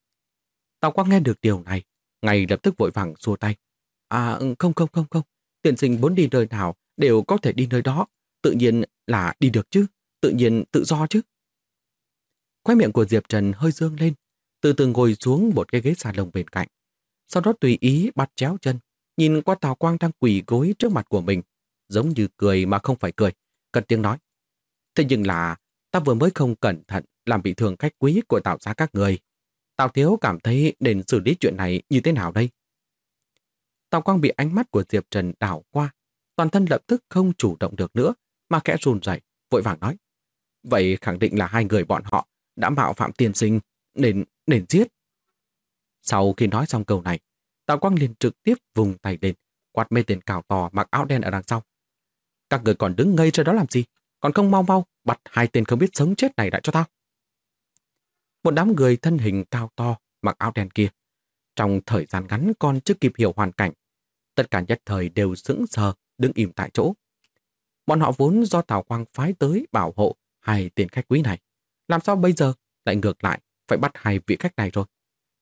Tào Quang nghe được điều này, ngay lập tức vội vàng xua tay. À không. Tiên sinh muốn đi nơi nào đều có thể đi nơi đó. Tự nhiên là đi được chứ. Tự nhiên tự do chứ. Khóe miệng của Diệp Trần hơi dương lên, từ từ ngồi xuống một cái ghế salon bên cạnh. Sau đó tùy ý bắt chéo chân, nhìn qua Tào Quang đang quỳ gối trước mặt của mình, giống như cười mà không phải cười, cất tiếng nói. Thế nhưng là ta vừa mới không cẩn thận làm bị thương khách quý của Tào gia các người. Tào thiếu cảm thấy nên xử lý chuyện này như thế nào đây? Tào Quang bị ánh mắt của Diệp Trần đảo qua, toàn thân lập tức không chủ động được nữa, mà khẽ run rẩy, vội vàng nói. Vậy khẳng định là hai người bọn họ đã mạo phạm tiên sinh, nên giết. Sau khi nói xong câu này, Tào Quang liền trực tiếp vùng tay lên, quát mấy tên cào to mặc áo đen ở đằng sau. Các người còn đứng ngây ra đó làm gì? Còn không mau mau bắt hai tên không biết sống chết này lại cho tao. Một đám người thân hình cao to mặc áo đen kia, trong thời gian ngắn còn chưa kịp hiểu hoàn cảnh, tất cả nhất thời đều sững sờ đứng im tại chỗ. Bọn họ vốn do Tào Quang phái tới bảo hộ hai tên khách quý này, làm sao bây giờ lại ngược lại phải bắt hai vị khách này rồi?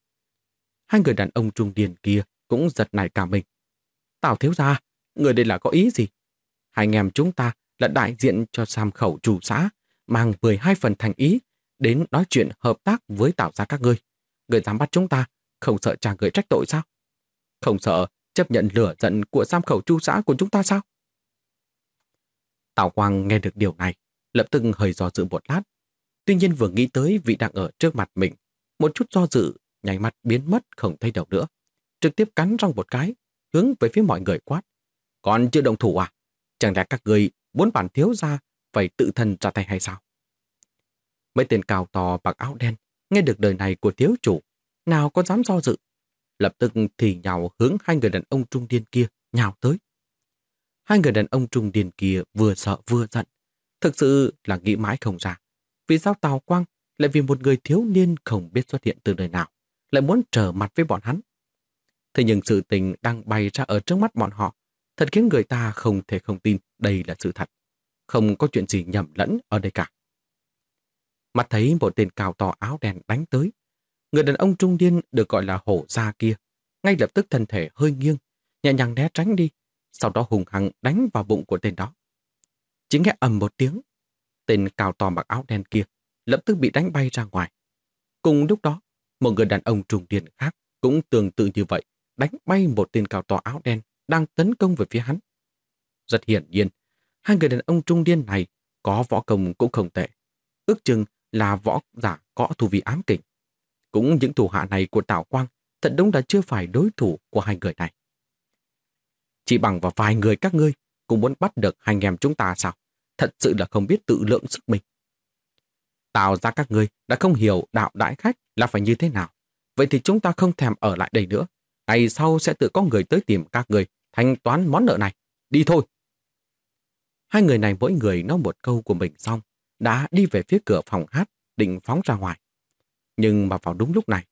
Hai người đàn ông trung niên kia cũng giật nảy cả mình. Tào thiếu gia, người đây là có ý gì? Hai anh em chúng ta là đại diện cho Sam Khẩu chủ xã, mang 12 phần thành ý đến nói chuyện hợp tác với Tào gia các ngươi. Người dám bắt chúng ta, không sợ cha người trách tội sao? Không sợ chấp nhận lửa giận của Sam Khẩu chu xã của chúng ta sao? Tào Quang nghe được điều này, lập tức hơi do dự một lát. Tuy nhiên vừa nghĩ tới vị đang ở trước mặt mình, một chút do dự, nháy mắt biến mất không thấy đâu nữa. Trực tiếp cắn răng một cái, hướng về phía mọi người quát. Còn chưa động thủ à? Chẳng lẽ các người muốn bản thiếu gia phải tự thân ra tay hay sao? Mấy tên cao to mặc áo đen nghe được lời này của thiếu chủ, nào có dám do dự, lập tức thì nhào hướng hai người đàn ông trung niên kia nhào tới. Hai người đàn ông trung niên kia vừa sợ vừa giận, thực sự là nghĩ mãi không ra. Vì sao Tào Quang lại vì một người thiếu niên không biết xuất hiện từ nơi nào, lại muốn trở mặt với bọn hắn? Thế nhưng sự tình đang bày ra ở trước mắt bọn họ, thật khiến người ta không thể không tin đây là sự thật. Không có chuyện gì nhầm lẫn ở đây cả. Mắt thấy một tên cao to áo đen đánh tới, người đàn ông trung niên được gọi là hổ gia kia, ngay lập tức thân thể hơi nghiêng, nhẹ nhàng né tránh đi, sau đó hùng hăng đánh vào bụng của tên đó. Chỉ nghe ầm một tiếng, tên cao to mặc áo đen kia lập tức bị đánh bay ra ngoài. Cùng lúc đó, một người đàn ông trung niên khác cũng tương tự như vậy, đánh bay một tên cao to áo đen đang tấn công về phía hắn. Rất hiển nhiên, hai người đàn ông trung niên này có võ công cũng không tệ. Ước chừng là võ giả có tu vi ám kình. Cũng những thủ hạ này của Tào Quang thật đúng là chưa phải đối thủ của hai người này. Chỉ bằng vào vài người các ngươi cũng muốn bắt được hai anh em chúng ta sao? Thật sự là không biết tự lượng sức mình. Tào ra các ngươi đã không hiểu đạo đãi khách là phải như thế nào. Vậy thì chúng ta không thèm ở lại đây nữa. Ngày sau sẽ tự có người tới tìm các ngươi thanh toán món nợ này. Đi thôi. Hai người này mỗi người nói một câu của mình xong, đã đi về phía cửa phòng hát, định phóng ra ngoài. Nhưng mà vào đúng lúc này,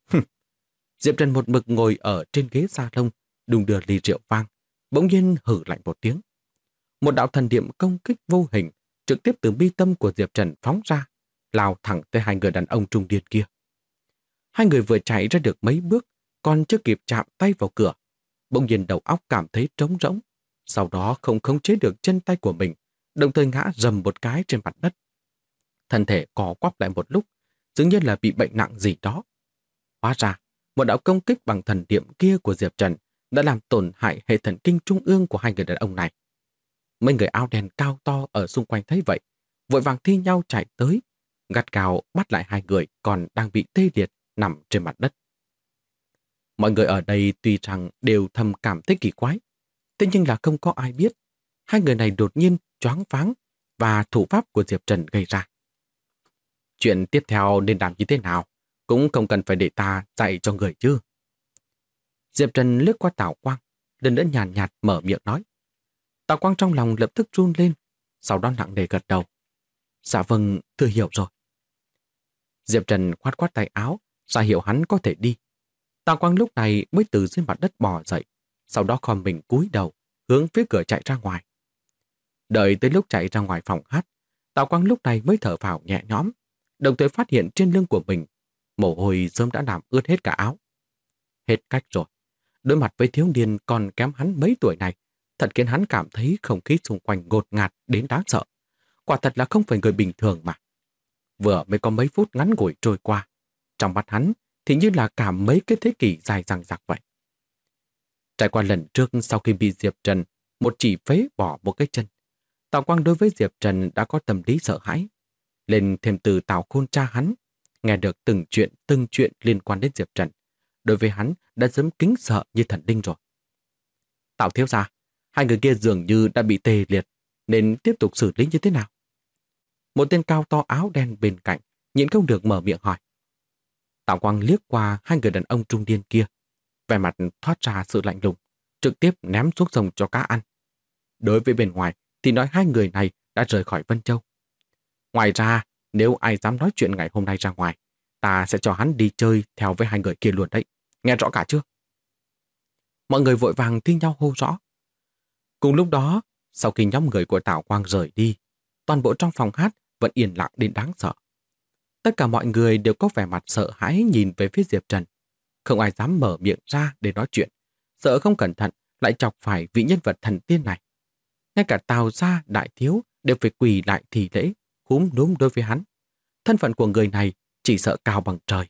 Diệp Trần một mực ngồi ở trên ghế salon, đùng đưa ly rượu vang, bỗng nhiên hử lạnh một tiếng. Một đạo thần niệm công kích vô hình trực tiếp từ mi tâm của Diệp Trần phóng ra, lao thẳng tới hai người đàn ông trung niên kia. Hai người vừa chạy ra được mấy bước, còn chưa kịp chạm tay vào cửa, bỗng nhiên đầu óc cảm thấy trống rỗng, sau đó không khống chế được chân tay của mình, đồng thời ngã rầm một cái trên mặt đất. Thân thể co quắp lại một lúc, dường như là bị bệnh nặng gì đó. Hóa ra, một đạo công kích bằng thần niệm kia của Diệp Trần đã làm tổn hại hệ thần kinh trung ương của hai người đàn ông này. Mấy người áo đen cao to ở xung quanh thấy vậy, vội vàng thi nhau chạy tới, gắt gao bắt lại hai người còn đang bị tê liệt nằm trên mặt đất. Mọi người ở đây tuy rằng đều thầm cảm thấy kỳ quái, thế nhưng là không có ai biết hai người này đột nhiên choáng váng và thủ pháp của Diệp Trần gây ra. Chuyện tiếp theo nên làm như thế nào cũng không cần phải để ta dạy cho người chứ. Diệp Trần lướt qua Tào Quang, lần nữa nhàn nhạt mở miệng nói. Tào Quang trong lòng lập tức run lên, sau đó nặng nề gật đầu. Dạ vâng, thưa hiểu rồi. Diệp Trần khoát khoát tay áo, ra hiệu hắn có thể đi. Tào Quang lúc này mới từ dưới mặt đất bò dậy, sau đó khom mình cúi đầu, hướng phía cửa chạy ra ngoài. Đợi tới lúc chạy ra ngoài phòng hát, Tào Quang lúc này mới thở phào nhẹ nhõm, đồng thời phát hiện trên lưng của mình, mồ hôi sớm đã làm ướt hết cả áo. Hết cách rồi. Đối mặt với thiếu niên còn kém hắn mấy tuổi này, thật khiến hắn cảm thấy không khí xung quanh ngột ngạt đến đáng sợ. Quả thật là không phải người bình thường mà. Vừa mới có mấy phút ngắn ngủi trôi qua, trong mắt hắn thì như là cả mấy cái thế kỷ dài dằng dặc vậy. Trải qua lần trước sau khi bị Diệp Trần một chỉ phế bỏ một cái chân, Tào Quang đối với Diệp Trần đã có tâm lý sợ hãi. Lên thêm từ Tào Khôn cha hắn, nghe được từng chuyện liên quan đến Diệp Trần, đối với hắn đã sớm kính sợ như thần linh rồi. Tào thiếu gia, hai người kia dường như đã bị tê liệt, nên tiếp tục xử lý như thế nào? Một tên cao to áo đen bên cạnh, nhịn không được mở miệng hỏi. Tào Quang liếc qua hai người đàn ông trung niên kia, vẻ mặt thoát ra sự lạnh lùng, trực tiếp ném xuống sông cho cá ăn. Đối với bên ngoài thì nói hai người này đã rời khỏi Vân Châu. Ngoài ra, nếu ai dám nói chuyện ngày hôm nay ra ngoài, ta sẽ cho hắn đi chơi theo với hai người kia luôn đấy. Nghe rõ cả chưa? Mọi người vội vàng thi nhau hô rõ. Cùng lúc đó, sau khi nhóm người của Tào Quang rời đi, toàn bộ trong phòng hát vẫn yên lặng đến đáng sợ. Tất cả mọi người đều có vẻ mặt sợ hãi nhìn về phía Diệp Trần. Không ai dám mở miệng ra để nói chuyện, sợ không cẩn thận lại chọc phải vị nhân vật thần tiên này. Ngay cả Tào gia đại thiếu đều phải quỳ lại thì lễ, cúm núm đối với hắn. Thân phận của người này chỉ sợ cao bằng trời.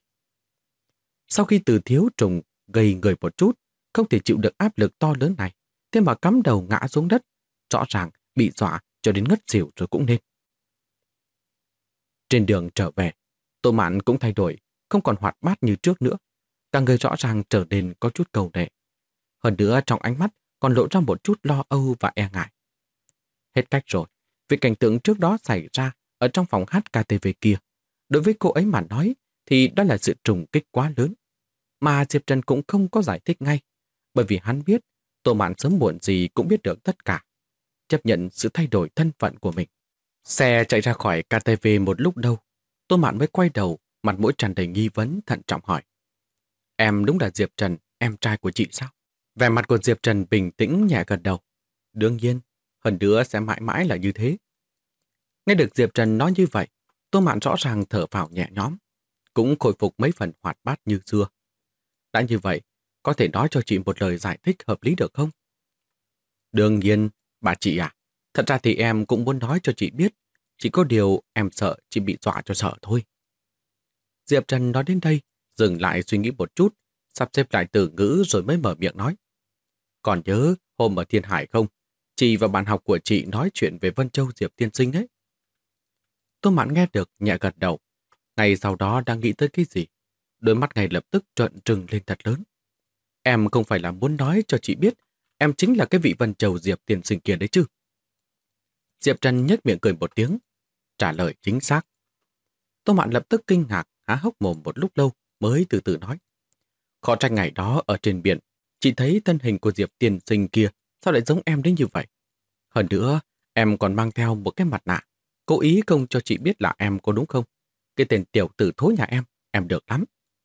Sau khi Từ Thiếu Trùng gây người một chút, không thể chịu được áp lực to lớn này, thế mà cắm đầu ngã xuống đất, rõ ràng bị dọa cho đến ngất xỉu rồi cũng nên. Trên đường trở về, Tô Mạn cũng thay đổi, không còn hoạt bát như trước nữa. Cả người rõ ràng trở nên có chút cầu nệ. Hơn nữa trong ánh mắt còn lộ ra một chút lo âu và e ngại. Hết cách rồi, vì cảnh tượng trước đó xảy ra ở trong phòng hát KTV kia, đối với cô ấy mà nói thì đó là sự trùng kích quá lớn. Mà Diệp Trần cũng không có giải thích ngay, bởi vì hắn biết Tô Mạn sớm muộn gì cũng biết được tất cả, chấp nhận sự thay đổi thân phận của mình. Xe chạy ra khỏi KTV một lúc đâu, Tô Mạn mới quay đầu, mặt mũi tràn đầy nghi vấn, thận trọng hỏi. Em đúng là Diệp Trần, em trai của chị sao? Vẻ mặt của Diệp Trần bình tĩnh nhẹ gật đầu. Đương nhiên, hơn nữa sẽ mãi mãi là như thế. Nghe được Diệp Trần nói như vậy, Tô Mạn rõ ràng thở phào nhẹ nhõm, cũng khôi phục mấy phần hoạt bát như xưa. Đã như vậy, có thể nói cho chị một lời giải thích hợp lý được không? Đương nhiên, bà chị à, Thật ra thì em cũng muốn nói cho chị biết, chỉ có điều em sợ chị bị dọa cho sợ thôi. Diệp Trần nói đến đây, dừng lại suy nghĩ một chút, sắp xếp lại từ ngữ rồi mới mở miệng nói. Còn nhớ hôm ở Thiên Hải không? Chị và bạn học của chị nói chuyện về Vân Châu Diệp tiên sinh ấy. Tô Mạn nghe được nhẹ gật đầu. Ngay sau đó đang nghĩ tới cái gì? Đôi mắt ngay lập tức trợn trừng lên thật lớn. Em không phải là muốn nói cho chị biết em chính là cái vị Vân Châu Diệp tiên sinh kia đấy chứ? Diệp Trần nhếch miệng cười một tiếng, trả lời chính xác. Tô Mạn lập tức kinh ngạc, há hốc mồm một lúc lâu mới từ từ nói. Khó trách ngày đó ở trên biển, chị thấy thân hình của Diệp tiên sinh kia sao lại giống em đến như vậy? Hơn nữa, em còn mang theo một cái mặt nạ, cố ý không cho chị biết là em có đúng không? Cái tên tiểu tử thối nhà em được lắm.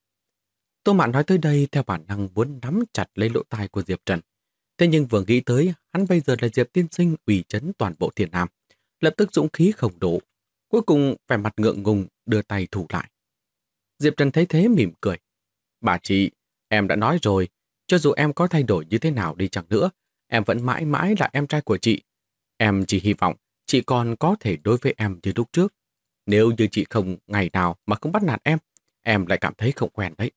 Tô Mạn nói tới đây theo bản năng muốn nắm chặt lấy lỗ tai của Diệp Trần. Thế nhưng vừa nghĩ tới hắn bây giờ là Diệp tiên sinh ủy chấn toàn bộ Thiên Nam, lập tức dũng khí không đủ. Cuối cùng vẻ mặt ngượng ngùng đưa tay thủ lại. Diệp Trần thấy thế mỉm cười. Bà chị, em đã nói rồi, cho dù em có thay đổi như thế nào đi chăng nữa, em vẫn mãi mãi là em trai của chị. Em chỉ hy vọng chị còn có thể đối với em như lúc trước. Nếu như chị không ngày nào mà không bắt nạt em lại cảm thấy không quen đấy.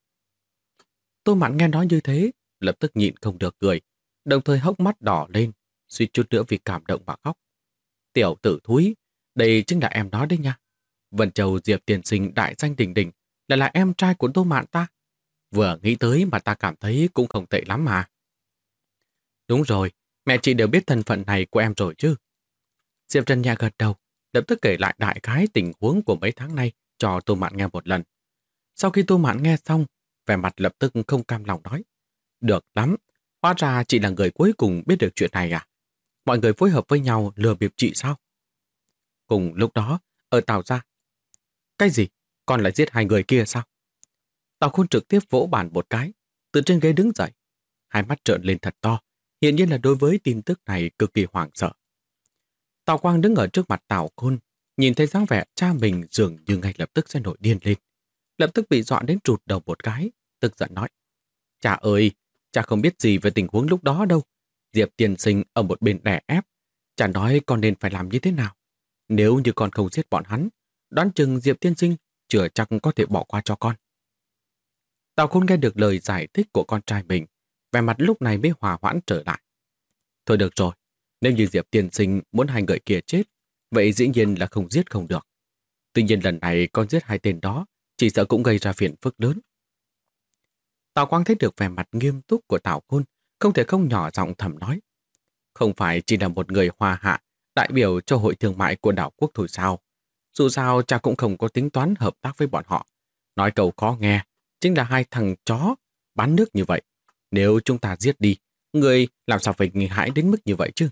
Tô Mạn nghe nói như thế, lập tức nhịn không được cười, đồng thời hốc mắt đỏ lên, suýt chút nữa vì cảm động mà khóc. Tiểu tử thúi, đây chính là em nói đấy nha. Vân Châu Diệp tiên sinh đại danh đình đình là em trai của Tô Mạn ta. Vừa nghĩ tới mà ta cảm thấy cũng không tệ lắm mà. Đúng rồi, mẹ chị đều biết thân phận này của em rồi chứ. Diệp Trần nhẹ gật đầu, lập tức kể lại đại khái tình huống của mấy tháng nay cho Tô Mạn nghe một lần. Sau khi Tô Mạn nghe xong, vẻ mặt lập tức không cam lòng nói. Được lắm, hóa ra chị là người cuối cùng biết được chuyện này à? Mọi người phối hợp với nhau lừa bịp chị sao? Cùng lúc đó, ở Tào Gia. Cái gì? Con lại giết hai người kia sao? Tào Khôn trực tiếp vỗ bàn một cái, từ trên ghế đứng dậy. Hai mắt trợn lên thật to, hiện nhiên là đối với tin tức này cực kỳ hoảng sợ. Tào Quang đứng ở trước mặt Tào Khôn, nhìn thấy dáng vẻ cha mình dường như ngay lập tức sẽ nổi điên lên. Lập tức bị dọa đến trụt đầu một cái, tức giận nói. Cha ơi, cha không biết gì về tình huống lúc đó đâu. Diệp tiên sinh ở một bên đè ép. Cha nói con nên phải làm như thế nào. Nếu như con không giết bọn hắn, đoán chừng Diệp tiên sinh chưa chắc có thể bỏ qua cho con. Tào Khôn nghe được lời giải thích của con trai mình, vẻ mặt lúc này mới hòa hoãn trở lại. Thôi được rồi, nếu như Diệp tiên sinh muốn hai người kia chết, vậy dĩ nhiên là không giết không được. Tuy nhiên lần này con giết hai tên đó, chỉ sợ cũng gây ra phiền phức lớn. Tào Quang thấy được vẻ mặt nghiêm túc của Tào Khôn, không thể không nhỏ giọng thầm nói. Không phải chỉ là một người hòa hạ, đại biểu cho hội thương mại của đảo quốc thôi sao. Dù sao cha cũng không có tính toán hợp tác với bọn họ. Nói câu khó nghe, chính là hai thằng chó bán nước như vậy. Nếu chúng ta giết đi, người làm sao phải nghi hãi đến mức như vậy chứ?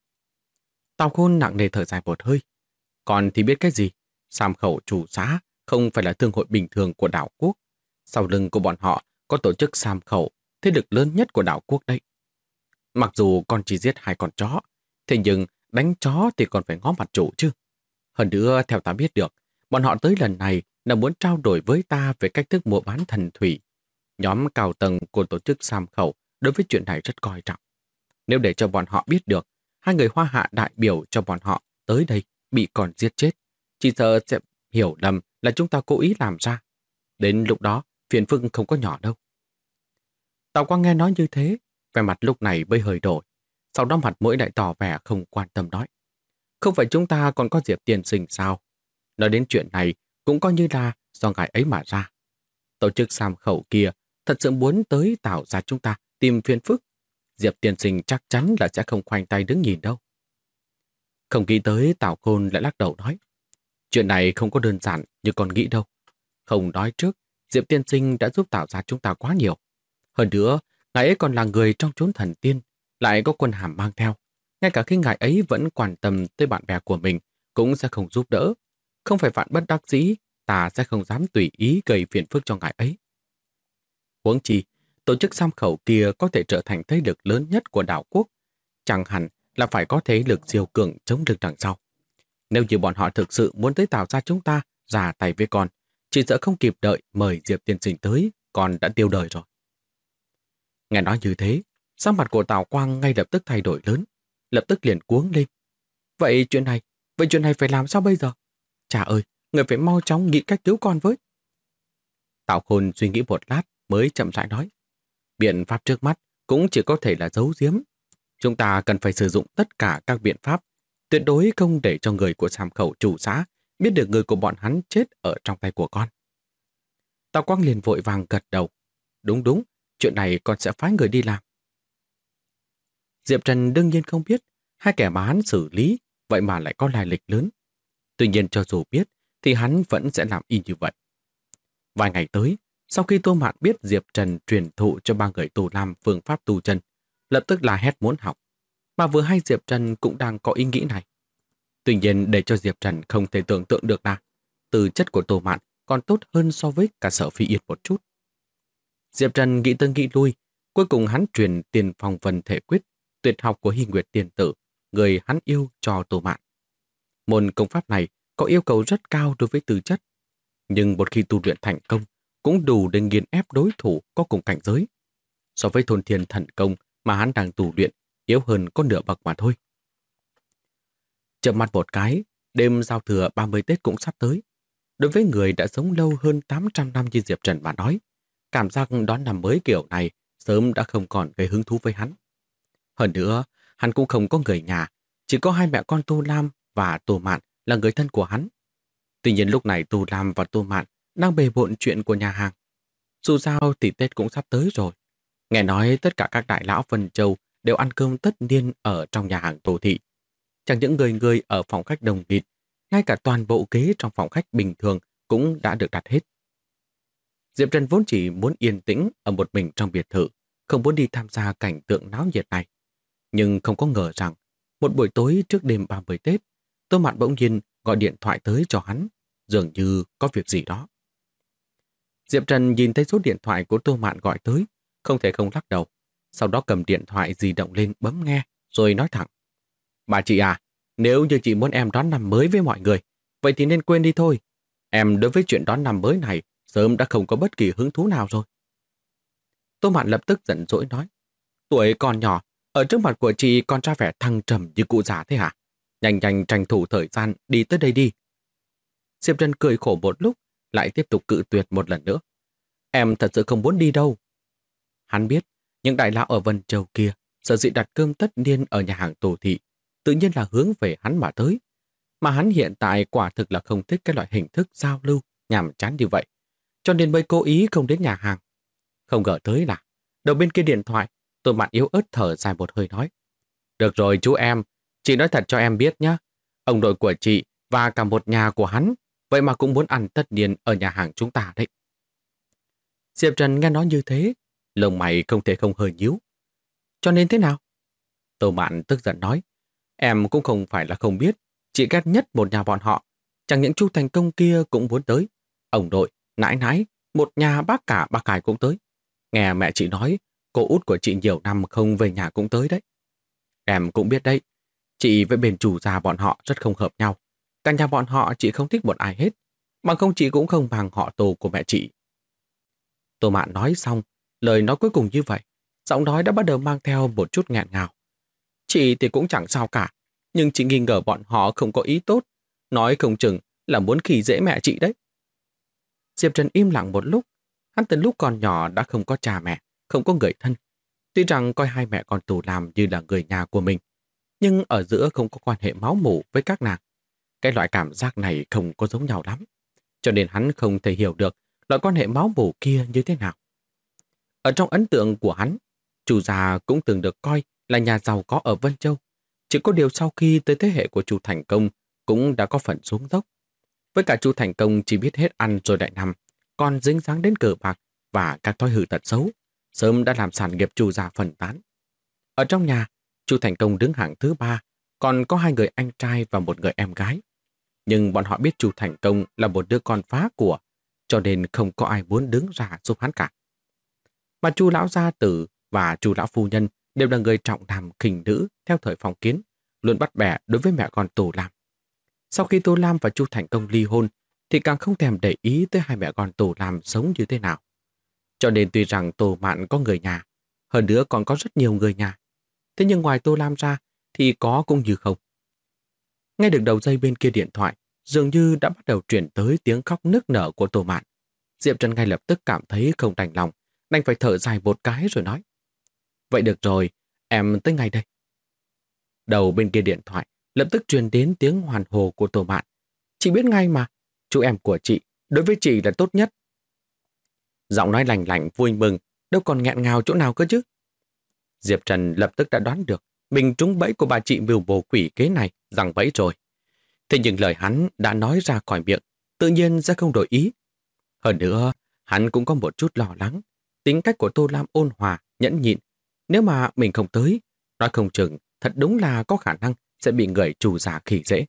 Tào Khôn nặng nề thở dài một hơi. Còn thì biết cái gì? Sam Khẩu chủ xã không phải là thương hội bình thường của đảo quốc. Sau lưng của bọn họ có tổ chức Sam Khẩu, thế lực lớn nhất của đảo quốc đấy. Mặc dù con chỉ giết hai con chó, thế nhưng đánh chó thì còn phải ngó mặt chủ chứ. Hơn nữa, theo ta biết được, bọn họ tới lần này là muốn trao đổi với ta về cách thức mua bán thần thủy. Nhóm cao tầng của tổ chức Sam Khẩu đối với chuyện này rất coi trọng. Nếu để cho bọn họ biết được, hai người Hoa Hạ đại biểu cho bọn họ tới đây bị còn giết chết, chỉ sợ sẽ hiểu lầm là chúng ta cố ý làm ra. Đến lúc đó, phiền phức không có nhỏ đâu. Tào Quang nghe nói như thế, vẻ mặt lúc này mới hơi đổi. Sau đó mặt mũi lại tỏ vẻ không quan tâm nói. Không phải chúng ta còn có Diệp tiên sinh sao? Nói đến chuyện này cũng coi như là do ngài ấy mà ra. Tổ chức Sam Khẩu kia thật sự muốn tới tạo ra chúng ta tìm phiền phức. Diệp tiên sinh chắc chắn là sẽ không khoanh tay đứng nhìn đâu. Không nghĩ tới Tào Khôn lại lắc đầu nói. Chuyện này không có đơn giản như con nghĩ đâu. Không nói trước, Diệp tiên sinh đã giúp tạo ra chúng ta quá nhiều. Hơn nữa, ngài ấy còn là người trong chốn thần tiên, lại có quân hàm mang theo. Ngay cả khi ngài ấy vẫn quan tâm tới bạn bè của mình, cũng sẽ không giúp đỡ. Không phải vạn bất đắc dĩ, ta sẽ không dám tùy ý gây phiền phức cho ngài ấy. Huống chi, tổ chức Sam Khẩu kia có thể trở thành thế lực lớn nhất của đảo quốc. Chẳng hẳn là phải có thế lực siêu cường chống lưng đằng sau. Nếu như bọn họ thực sự muốn tới tạo ra chúng ta ra tay với con, chỉ sợ không kịp đợi mời Diệp tiên sinh tới, con đã tiêu đời rồi. Nghe nói như thế, sắc mặt của Tào Quang ngay lập tức thay đổi lớn, lập tức liền cuống lên. Vậy chuyện này phải làm sao bây giờ? Cha ơi, người phải mau chóng nghĩ cách cứu con với. Tào Khôn suy nghĩ một lát mới chậm rãi nói. Biện pháp trước mắt cũng chỉ có thể là giấu giếm. Chúng ta cần phải sử dụng tất cả các biện pháp, tuyệt đối không để cho người của Sàm Khẩu chủ xã biết được người của bọn hắn chết ở trong tay của con. Tào Quang liền vội vàng gật đầu. Đúng, chuyện này con sẽ phái người đi làm. Diệp Trần đương nhiên không biết hai kẻ mà hắn xử lý vậy mà lại có lai lịch lớn. Tuy nhiên cho dù biết thì hắn vẫn sẽ làm y như vậy. Vài ngày tới, sau khi Tô Mạn biết Diệp Trần truyền thụ cho ba người Tù Lam phương pháp tu chân, lập tức la hét muốn học. Mà vừa hay Diệp Trần cũng đang có ý nghĩ này. Tuy nhiên để cho Diệp Trần không thể tưởng tượng được là tư chất của Tô Mạn còn tốt hơn so với cả Sở Phi Yên một chút. Diệp Trần nghĩ tới nghĩ lui, cuối cùng hắn truyền Tiền Phong Vân Thể Quyết, tuyệt học của Hy Nguyệt Tiên Tử, người hắn yêu cho Tô Mạn. Môn công pháp này có yêu cầu rất cao đối với tư chất, nhưng một khi tu luyện thành công cũng đủ để nghiền ép đối thủ có cùng cảnh giới. So với Thôn Thiên Thần Công mà hắn đang tu luyện, yếu hơn có nửa bậc mà thôi. Chợp mắt một cái, đêm giao thừa 30 Tết cũng sắp tới. Đối với người đã sống lâu hơn 800 năm như Diệp Trần mà nói, cảm giác đón năm mới kiểu này sớm đã không còn gây hứng thú với hắn. Hơn nữa, hắn cũng không có người nhà, chỉ có hai mẹ con Tô Lam và Tô Mạn là người thân của hắn. Tuy nhiên lúc này Tô Lam và Tô Mạn đang bề bộn chuyện của nhà hàng. Dù sao thì Tết cũng sắp tới rồi. Nghe nói tất cả các đại lão Vân Châu đều ăn cơm tất niên ở trong nhà hàng Tô Thị. Chẳng những người ở phòng khách đồng nghịt, ngay cả toàn bộ ghế trong phòng khách bình thường cũng đã được đặt hết. Diệp Trần vốn chỉ muốn yên tĩnh ở một mình trong biệt thự, không muốn đi tham gia cảnh tượng náo nhiệt này. Nhưng không có ngờ rằng, một buổi tối trước đêm 30 Tết, Tô Mạn bỗng nhiên gọi điện thoại tới cho hắn, dường như có việc gì đó. Diệp Trần nhìn thấy số điện thoại của Tô Mạn gọi tới, không thể không lắc đầu. Sau đó cầm điện thoại di động lên bấm nghe, rồi nói thẳng. Bà chị à, nếu như chị muốn em đón năm mới với mọi người, vậy thì nên quên đi thôi. Em đối với chuyện đón năm mới này sớm đã không có bất kỳ hứng thú nào rồi. Tô Mạn lập tức giận dỗi nói. Tuổi còn nhỏ, ở trước mặt của chị còn ra vẻ thăng trầm như cụ già thế hả? Nhanh nhanh tranh thủ thời gian đi tới đây đi. Diệp Trần cười khổ một lúc, lại tiếp tục cự tuyệt một lần nữa. Em thật sự không muốn đi đâu. Hắn biết, những đại lão ở Vân Châu kia sở dĩ đặt cơm tất niên ở nhà hàng Tô Thị, tự nhiên là hướng về hắn mà tới. Mà hắn hiện tại quả thực là không thích cái loại hình thức giao lưu nhàm chán như vậy, cho nên mới cố ý không đến nhà hàng. Không ngờ tới là đầu bên kia điện thoại, Tô Mạn yếu ớt thở dài một hơi nói. Được rồi chú em, chị nói thật cho em biết nhé. Ông nội của chị và cả một nhà của hắn, vậy mà cũng muốn ăn tất niên ở nhà hàng chúng ta đấy. Diệp Trần nghe nói như thế, lông mày không thể không hơi nhíu. Cho nên thế nào? Tô Mạn tức giận nói. Em cũng không phải là không biết, chị ghét nhất một nhà bọn họ. Chẳng những Chu Thành Công kia cũng muốn tới. Ông nội, nãi nãi, một nhà bác cả bác Cải cũng tới. Nghe mẹ chị nói, cô út của chị nhiều năm không về nhà cũng tới đấy. Em cũng biết đấy, chị với bên chủ già bọn họ rất không hợp nhau. Cả nhà bọn họ chị không thích một ai hết, bằng không chị cũng không bằng họ Tô của mẹ chị. Tô Mạn nói xong, lời nói cuối cùng như vậy, giọng nói đã bắt đầu mang theo một chút nghẹn ngào. Chị thì cũng chẳng sao cả, nhưng chị nghi ngờ bọn họ không có ý tốt, nói không chừng là muốn khi dễ mẹ chị đấy. Diệp Trần im lặng một lúc, hắn từ lúc còn nhỏ đã không có cha mẹ, không có người thân. Tuy rằng coi hai mẹ con Tù Lam như là người nhà của mình, nhưng ở giữa không có quan hệ máu mủ với các nàng. Cái loại cảm giác này không có giống nhau lắm, cho nên hắn không thể hiểu được loại quan hệ máu mủ kia như thế nào. Ở trong ấn tượng của hắn, Chu gia cũng từng được coi là nhà giàu có ở Vân Châu. Chỉ có điều sau khi tới thế hệ của Chu Thành Công cũng đã có phần xuống dốc. Với cả Chu Thành Công chỉ biết hết ăn rồi lại nằm, còn dính dáng đến cờ bạc và các thói hư tật xấu, sớm đã làm sản nghiệp Chu gia phân tán. Ở trong nhà, Chu Thành Công đứng hạng thứ 3, còn có 2 người anh trai và một người em gái. Nhưng bọn họ biết Chu Thành Công là một đứa con phá của, cho nên không có ai muốn đứng ra giúp hắn cả. Mà Chu lão gia tử và Chu lão phu nhân đều là người trọng nam khinh nữ theo thời phong kiến, luôn bắt bẻ đối với mẹ con Tô Lam. Sau khi Tô Lam và Chu Thành Công ly hôn, thì càng không thèm để ý tới hai mẹ con Tô Lam sống như thế nào. Cho nên tuy rằng Tô Mạn có người nhà, hơn nữa còn có rất nhiều người nhà, thế nhưng ngoài Tô Lam ra thì có cũng như không. Nghe được đầu dây bên kia điện thoại, dường như đã bắt đầu truyền tới tiếng khóc nức nở của Tô Mạn. Diệp Trần ngay lập tức cảm thấy không đành lòng, đành phải thở dài một cái rồi nói. Vậy được rồi, em tới ngay đây. Đầu bên kia điện thoại lập tức truyền đến tiếng hoàn hồ của Tô Mạn. Chị biết ngay mà, chú em của chị, đối với chị là tốt nhất. Giọng nói lành lạnh vui mừng, đâu còn nghẹn ngào chỗ nào cơ chứ. Diệp Trần lập tức đã đoán được mình trúng bẫy của bà chị mưu bồ quỷ kế này rằng bẫy rồi. Thế nhưng lời hắn đã nói ra khỏi miệng, tự nhiên sẽ không đổi ý. Hơn nữa, hắn cũng có một chút lo lắng. Tính cách của Tô Lam ôn hòa, nhẫn nhịn. Nếu mà mình không tới, nói không chừng thật đúng là có khả năng sẽ bị người chủ giả khỉ dễ.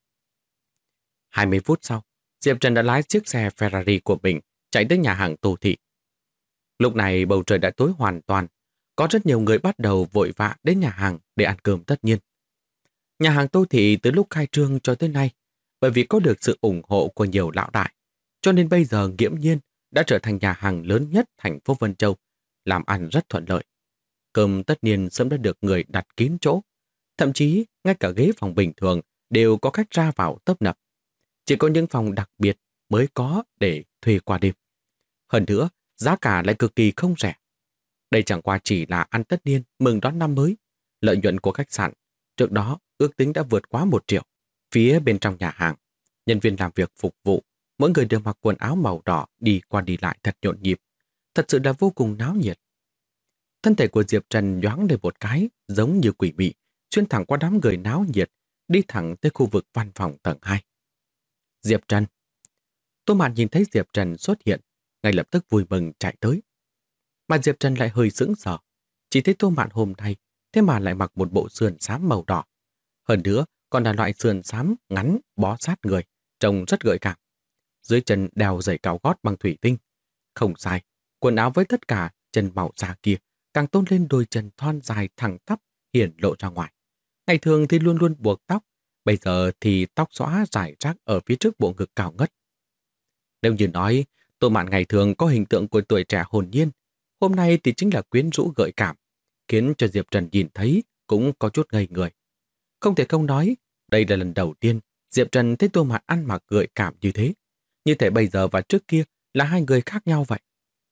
20 phút sau, Diệp Trần đã lái chiếc xe Ferrari của mình chạy tới nhà hàng Tô Thị. Lúc này bầu trời đã tối hoàn toàn. Có rất nhiều người bắt đầu vội vã đến nhà hàng để ăn cơm tất nhiên. Nhà hàng Tô Thị từ lúc khai trương cho tới nay, bởi vì có được sự ủng hộ của nhiều lão đại, cho nên bây giờ nghiễm nhiên đã trở thành nhà hàng lớn nhất thành phố Vân Châu, làm ăn rất thuận lợi. Cơm tất nhiên sớm đã được người đặt kín chỗ, thậm chí ngay cả ghế phòng bình thường đều có khách ra vào tấp nập. Chỉ có những phòng đặc biệt mới có để thuê qua đêm. Hơn nữa, giá cả lại cực kỳ không rẻ. Đây chẳng qua chỉ là ăn tất niên mừng đón năm mới. Lợi nhuận của khách sạn trước đó ước tính đã vượt quá 1 triệu. Phía bên trong nhà hàng, nhân viên làm việc phục vụ, mỗi người đều mặc quần áo màu đỏ đi qua đi lại thật nhộn nhịp. Thật sự là vô cùng náo nhiệt. Thân thể của Diệp Trần nhoáng lên một cái, giống như quỷ mị, xuyên thẳng qua đám người náo nhiệt, đi thẳng tới khu vực văn phòng tầng 2. Diệp Trần. Tô Mạn nhìn thấy Diệp Trần xuất hiện, ngay lập tức vui mừng chạy tới. Mà Diệp Trần lại hơi sững sờ, chỉ thấy Tô Mạn hôm nay thế mà lại mặc một bộ sườn xám màu đỏ. Hơn nữa, còn là loại sườn xám ngắn bó sát người, trông rất gợi cảm. Dưới chân đeo giày cao gót bằng thủy tinh. Không sai, quần áo với tất cả chân màu da kia càng tôn lên đôi chân thon dài thẳng tắp hiển lộ ra ngoài. Ngày thường thì luôn luôn buộc tóc, bây giờ thì tóc xõa rải rác ở phía trước bộ ngực cao ngất. Nếu như nói Tô Mạn ngày thường có hình tượng của tuổi trẻ hồn nhiên, hôm nay thì chính là quyến rũ gợi cảm, khiến cho Diệp Trần nhìn thấy cũng có chút ngây người. Không thể không nói, đây là lần đầu tiên Diệp Trần thấy Tô Mạn ăn mặc gợi cảm như thế. Như thể bây giờ và trước kia là hai người khác nhau vậy.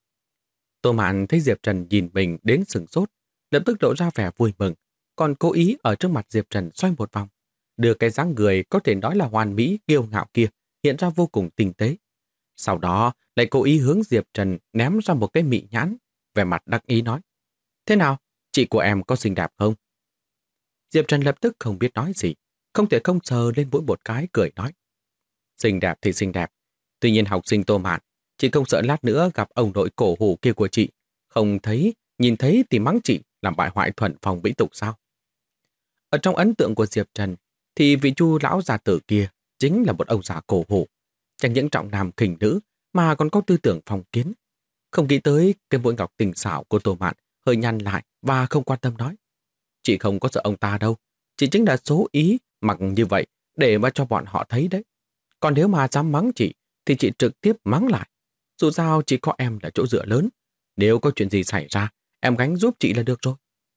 Tô Mạn thấy Diệp Trần nhìn mình đến sửng sốt, lập tức lộ ra vẻ vui mừng, còn cố ý ở trước mặt Diệp Trần xoay một vòng, đưa cái dáng người có thể nói là hoàn mỹ kiêu ngạo kia hiện ra vô cùng tinh tế. Sau đó lại cố ý hướng Diệp Trần ném ra một cái mị nhãn, vẻ mặt đắc ý nói: Thế nào, chị của em có xinh đẹp không? Diệp Trần lập tức không biết nói gì, không thể không sờ lên mũi một cái cười nói: Xinh đẹp thì xinh đẹp, tuy nhiên học sinh Tô Mạn, chị không sợ lát nữa gặp ông nội cổ hủ kia của chị, không thấy, nhìn thấy thì mắng chị làm bại hoại thuần phong mỹ tục sao? Ở trong ấn tượng của Diệp Trần, thì vị Chu lão già tử kia chính là một ông già cổ hủ, chẳng những trọng nam khinh nữ mà còn có tư tưởng phong kiến. Không nghĩ tới cái mũi ngọc tình xảo của Tô Mạn hơi nhăn lại và không quan tâm nói: Chị không có sợ ông ta đâu, chị chính là số ý mặc như vậy để mà cho bọn họ thấy đấy. Còn nếu mà dám mắng chị thì chị trực tiếp mắng lại. Dù sao chỉ có em là chỗ dựa lớn, nếu có chuyện gì xảy ra, em gánh giúp chị là được rồi.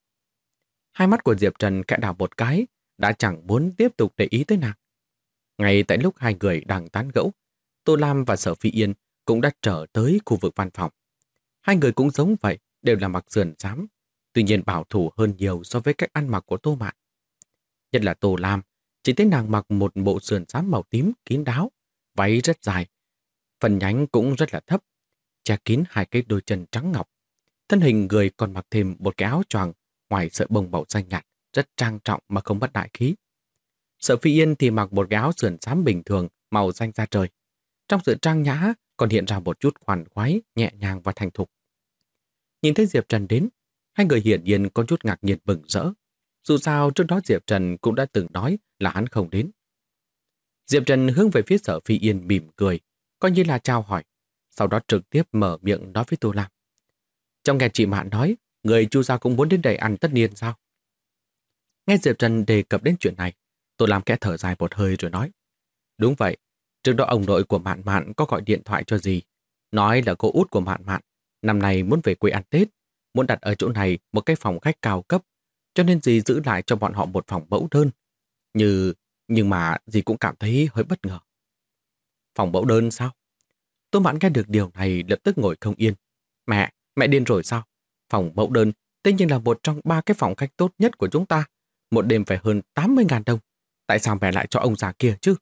Hai mắt của Diệp Trần khẽ đảo một cái, đã chẳng muốn tiếp tục để ý tới nàng. Ngay tại lúc hai người đang tán gẫu, Tô Lam và Sở Phi Yên cũng đã trở tới khu vực văn phòng. Hai người cũng giống vậy, đều là mặc sườn xám, tuy nhiên bảo thủ hơn nhiều so với cách ăn mặc của Tô Mạn. Nhất là Tô Lam, chỉ thấy nàng mặc một bộ sườn xám màu tím kín đáo, váy rất dài, phần nhánh cũng rất là thấp, che kín hai cái đôi chân trắng ngọc. Thân hình người còn mặc thêm một cái áo choàng ngoài sợi bông màu xanh nhạt, rất trang trọng mà không mất đại khí. Sở Phi Yên thì mặc một cái áo sườn xám bình thường màu xanh da trời. Trong sự trang nhã còn hiện ra một chút khoan khoái, nhẹ nhàng và thành thục. Nhìn thấy Diệp Trần đến, hai người hiển nhiên có chút ngạc nhiên mừng rỡ. Dù sao trước đó Diệp Trần cũng đã từng nói là hắn không đến. Diệp Trần hướng về phía Sở Phi Yên mỉm cười, coi như là chào hỏi, sau đó trực tiếp mở miệng nói với Tô Lam: Trong nghe chị Mạn nói, người Chu gia cũng muốn đến đây ăn tất niên sao? Nghe Diệp Trần đề cập đến chuyện này, Tô Lam khẽ thở dài một hơi rồi nói: Đúng vậy, trước đó ông nội của Mạn Mạn có gọi điện thoại cho dì, nói là cô út của Mạn Mạn năm nay muốn về quê ăn Tết, muốn đặt ở chỗ này một cái phòng khách cao cấp, cho nên dì giữ lại cho bọn họ một phòng mẫu đơn. nhưng mà dì cũng cảm thấy hơi bất ngờ. Phòng mẫu đơn sao? Tô Mạn nghe được điều này lập tức ngồi không yên. Mẹ điên rồi sao? Phòng mẫu đơn tất nhiên là một trong 3 cái phòng khách tốt nhất của chúng ta. Một đêm phải hơn 80.000 đồng. Tại sao mẹ lại cho ông già kia chứ?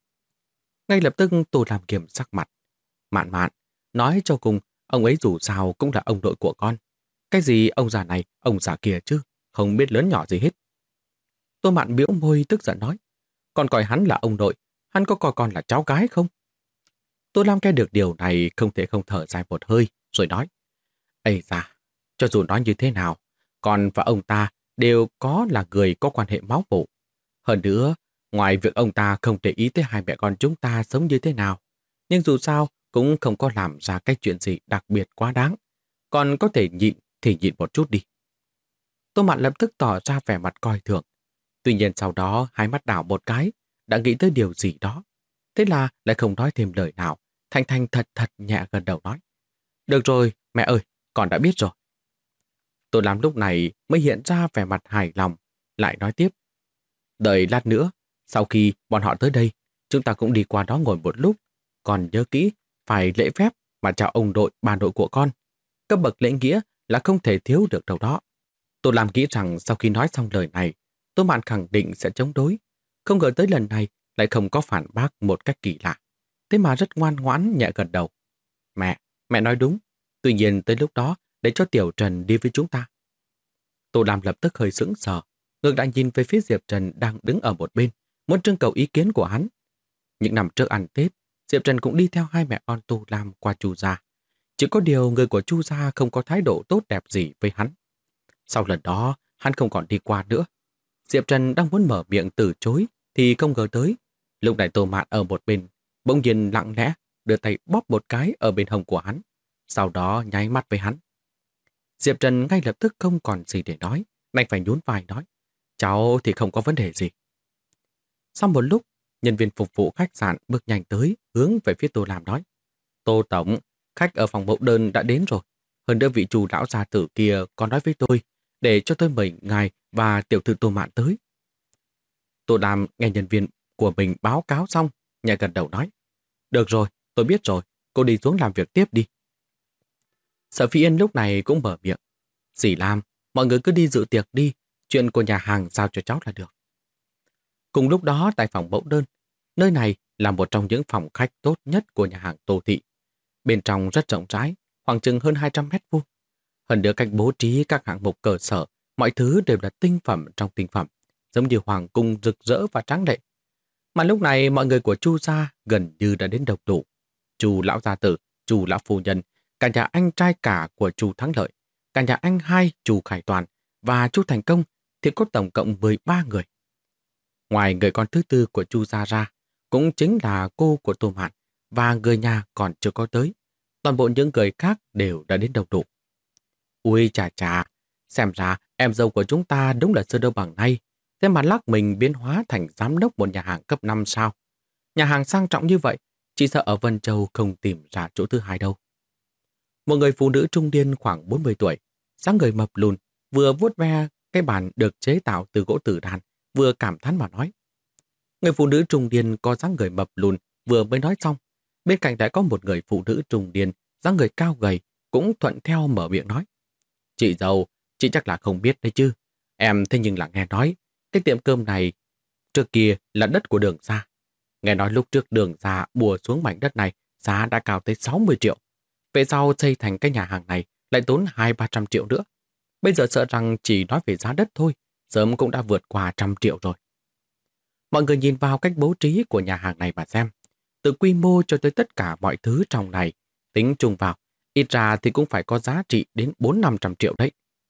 Ngay lập tức Tô Lam kiềm sắc mặt. Mạn, nói cho cùng, ông ấy dù sao cũng là ông nội của con. Cái gì ông già này, ông già kia chứ, không biết lớn nhỏ gì hết. Tô Mạn bĩu môi tức giận nói, con coi hắn là ông nội, hắn có coi con là cháu gái không? Tô Lam nghe được điều này không thể không thở dài một hơi, rồi nói, ây da, cho dù nói như thế nào, con và ông ta đều có là người có quan hệ máu mủ. Hơn nữa, ngoài việc ông ta không để ý tới hai mẹ con chúng ta sống như thế nào, nhưng dù sao cũng không có làm ra cái chuyện gì đặc biệt quá đáng. Còn có thể nhịn thì nhịn một chút đi. Tô Mạn lập tức tỏ ra vẻ mặt coi thường. Tuy nhiên sau đó hai mắt đảo một cái, đã nghĩ tới điều gì đó. Thế là lại không nói thêm lời nào, Thanh Thanh thật nhẹ gần đầu nói. Được rồi, mẹ ơi, con đã biết rồi. Tô Lam lúc này mới hiện ra vẻ mặt hài lòng, lại nói tiếp. Đợi lát nữa, sau khi bọn họ tới đây, chúng ta cũng đi qua đó ngồi một lúc. Còn nhớ kỹ, phải lễ phép mà chào ông nội, bà nội của con. Cấp bậc lễ nghĩa là không thể thiếu được đâu đó. Tô Lam nghĩ rằng sau khi nói xong lời này, Tô Mạn khẳng định sẽ chống đối. Không ngờ tới lần này lại không có phản bác một cách kỳ lạ. Thế mà rất ngoan ngoãn nhẹ gật đầu. Mẹ nói đúng. Tuy nhiên tới lúc đó để cho Tiểu Trần đi với chúng ta. Tô Lam lập tức hơi sững sờ, ngược lại nhìn về phía Diệp Trần đang đứng ở một bên, muốn trưng cầu ý kiến của hắn. Những năm trước ăn Tết, Diệp Trần cũng đi theo hai mẹ con Tô Lam qua Chu gia. Chỉ có điều người của Chu gia không có thái độ tốt đẹp gì với hắn. Sau lần đó, hắn không còn đi qua nữa. Diệp Trần đang muốn mở miệng từ chối thì không ngờ tới. Lúc này Tô Mạn ở một bên, bỗng nhiên lặng lẽ đưa tay bóp một cái ở bên hông của hắn, sau đó nháy mắt với hắn. Diệp Trần ngay lập tức không còn gì để nói, đành phải nhún vai nói, cháu thì không có vấn đề gì. Sau một lúc, nhân viên phục vụ khách sạn bước nhanh tới, hướng về phía Tô Lam nói, Tô Tổng, khách ở phòng mẫu đơn đã đến rồi. Hơn nữa vị chủ lão gia tử kia còn nói với tôi, để cho tôi mời ngài và tiểu thư Tô Mạn tới. Tô Lam nghe nhân viên của mình báo cáo xong, nhẹ gật đầu nói, được rồi, tôi biết rồi, cô đi xuống làm việc tiếp đi. Sở Phi Yên lúc này cũng mở miệng, dì Lam, mọi người cứ đi dự tiệc đi, chuyện của nhà hàng giao cho cháu là được. Cùng lúc đó tại phòng mẫu đơn, nơi này là một trong những phòng khách tốt nhất của nhà hàng Tô Thị. Bên trong rất rộng rãi, khoảng chừng hơn 200 mét vuông. Hơn nữa cách bố trí các hạng mục cơ sở, mọi thứ đều là tinh phẩm trong tinh phẩm, giống như hoàng cung rực rỡ và tráng lệ. Mà lúc này mọi người của Chu gia gần như đã đến đông đủ. Chu lão gia tử, Chu lão phu nhân, cả nhà anh trai cả của Chu Thắng Lợi, cả nhà anh hai Chu Khải Toàn và Chu Thành Công thì có tổng cộng 13 người. Ngoài người con thứ tư của Chu gia ra, cũng chính là cô của Tô Mạn và người nhà còn chưa có tới. Toàn bộ những người khác đều đã đến đông đủ. Ui chà, xem ra em dâu của chúng ta đúng là sơ đâu bằng nay. Thế mà lắc mình biến hóa thành giám đốc một nhà hàng cấp 5 sao. Nhà hàng sang trọng như vậy, chỉ sợ ở Vân Châu không tìm ra chỗ thứ hai đâu. Một người phụ nữ trung niên khoảng 40 tuổi, dáng người mập lùn, vừa vuốt ve cái bàn được chế tạo từ gỗ tử đàn, vừa cảm thán mà nói. Người phụ nữ trung niên có dáng người mập lùn vừa mới nói xong, bên cạnh đã có một người phụ nữ trung niên, dáng người cao gầy, cũng thuận theo mở miệng nói. Chị dâu, chị chắc là không biết đấy chứ. Em thế nhưng là nghe nói, cái tiệm cơm này trước kia là đất của Đường gia. Nghe nói lúc trước Đường gia bùa xuống mảnh đất này, giá đã cao tới 60 triệu. Về sau xây thành cái nhà hàng này lại tốn 200-300 triệu nữa. Bây giờ sợ rằng chỉ nói về giá đất thôi, sớm cũng đã vượt qua 100 triệu rồi. Mọi người nhìn vào cách bố trí của nhà hàng này mà xem. Từ quy mô cho tới tất cả mọi thứ trong này, tính chung vào, ít ra thì cũng phải có giá trị đến 400-500 triệu đấy.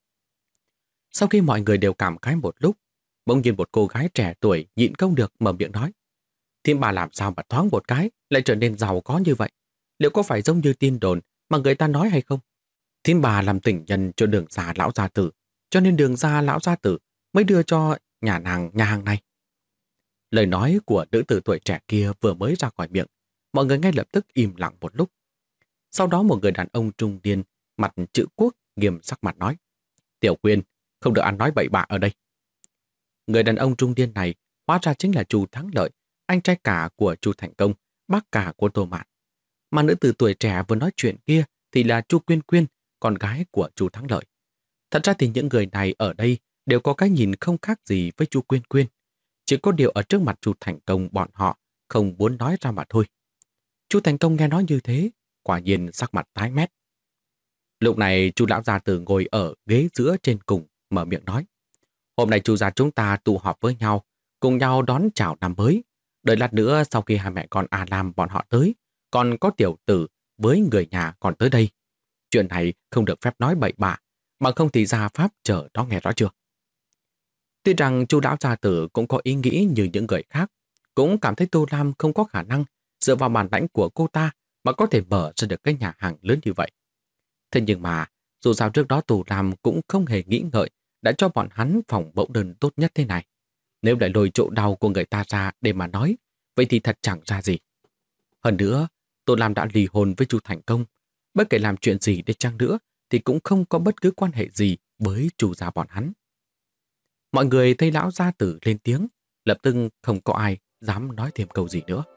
Sau khi mọi người đều cảm khái một lúc, bỗng nhiên một cô gái trẻ tuổi nhịn không được mở miệng nói. Thím bà làm sao mà thoáng một cái lại trở nên giàu có như vậy? Liệu có phải giống như tin đồn mà người ta nói hay không? Thím bà làm tình nhân cho Đường gia lão gia tử, cho nên Đường gia lão gia tử mới đưa cho nhà hàng này. Lời nói của nữ tử tuổi trẻ kia vừa mới ra khỏi miệng, mọi người ngay lập tức im lặng một lúc. Sau đó một người đàn ông trung niên, mặt chữ quốc, nghiêm sắc mặt nói. Tiểu Quyên, không được ăn nói bậy bạ ở đây. Người đàn ông trung niên này Hóa ra chính là Chu Thắng Lợi, anh trai cả của Chu Thành Công, bác cả của Tô Mạn. Mà nữ tử tuổi trẻ vừa nói chuyện kia thì là Chu Quyên Quyên, con gái của Chu Thắng Lợi. Thật ra thì những người này ở đây đều có cái nhìn không khác gì với Chu Quyên Quyên. Chỉ có điều ở trước mặt Chu Thành Công bọn họ không muốn nói ra mà thôi. Chu Thành Công nghe nói như thế, quả nhiên sắc mặt tái mét. Lúc này Chu lão gia tử ngồi ở ghế giữa trên cùng, mở miệng nói: "Hôm nay Chu gia chúng ta tụ họp với nhau, cùng nhau đón chào năm mới. Đợi lát nữa sau khi hai mẹ con A Lam bọn họ tới, còn có tiểu tử với người nhà còn tới đây. Chuyện này không được phép nói bậy bạ, mà không thì gia pháp chờ đó, nghe rõ chưa?" Tuy rằng Chu lão gia tử cũng có ý nghĩ như những người khác, cũng cảm thấy Tô Lam không có khả năng dựa vào bản lãnh của cô ta mà có thể mở ra được cái nhà hàng lớn như vậy. Thế nhưng mà, dù sao trước đó Tô Lam cũng không hề nghĩ ngợi đã cho bọn hắn phòng mẫu đơn tốt nhất thế này. Nếu lại lôi chỗ đau của người ta ra để mà nói, vậy thì thật chẳng ra gì. Hơn nữa, Tô Lam đã ly hôn với Chu Thành Công. Bất kể làm chuyện gì để chăng nữa thì cũng không có bất cứ quan hệ gì với Chu gia bọn hắn. Mọi người thấy lão gia tử lên tiếng, lập tức không có ai dám nói thêm câu gì nữa.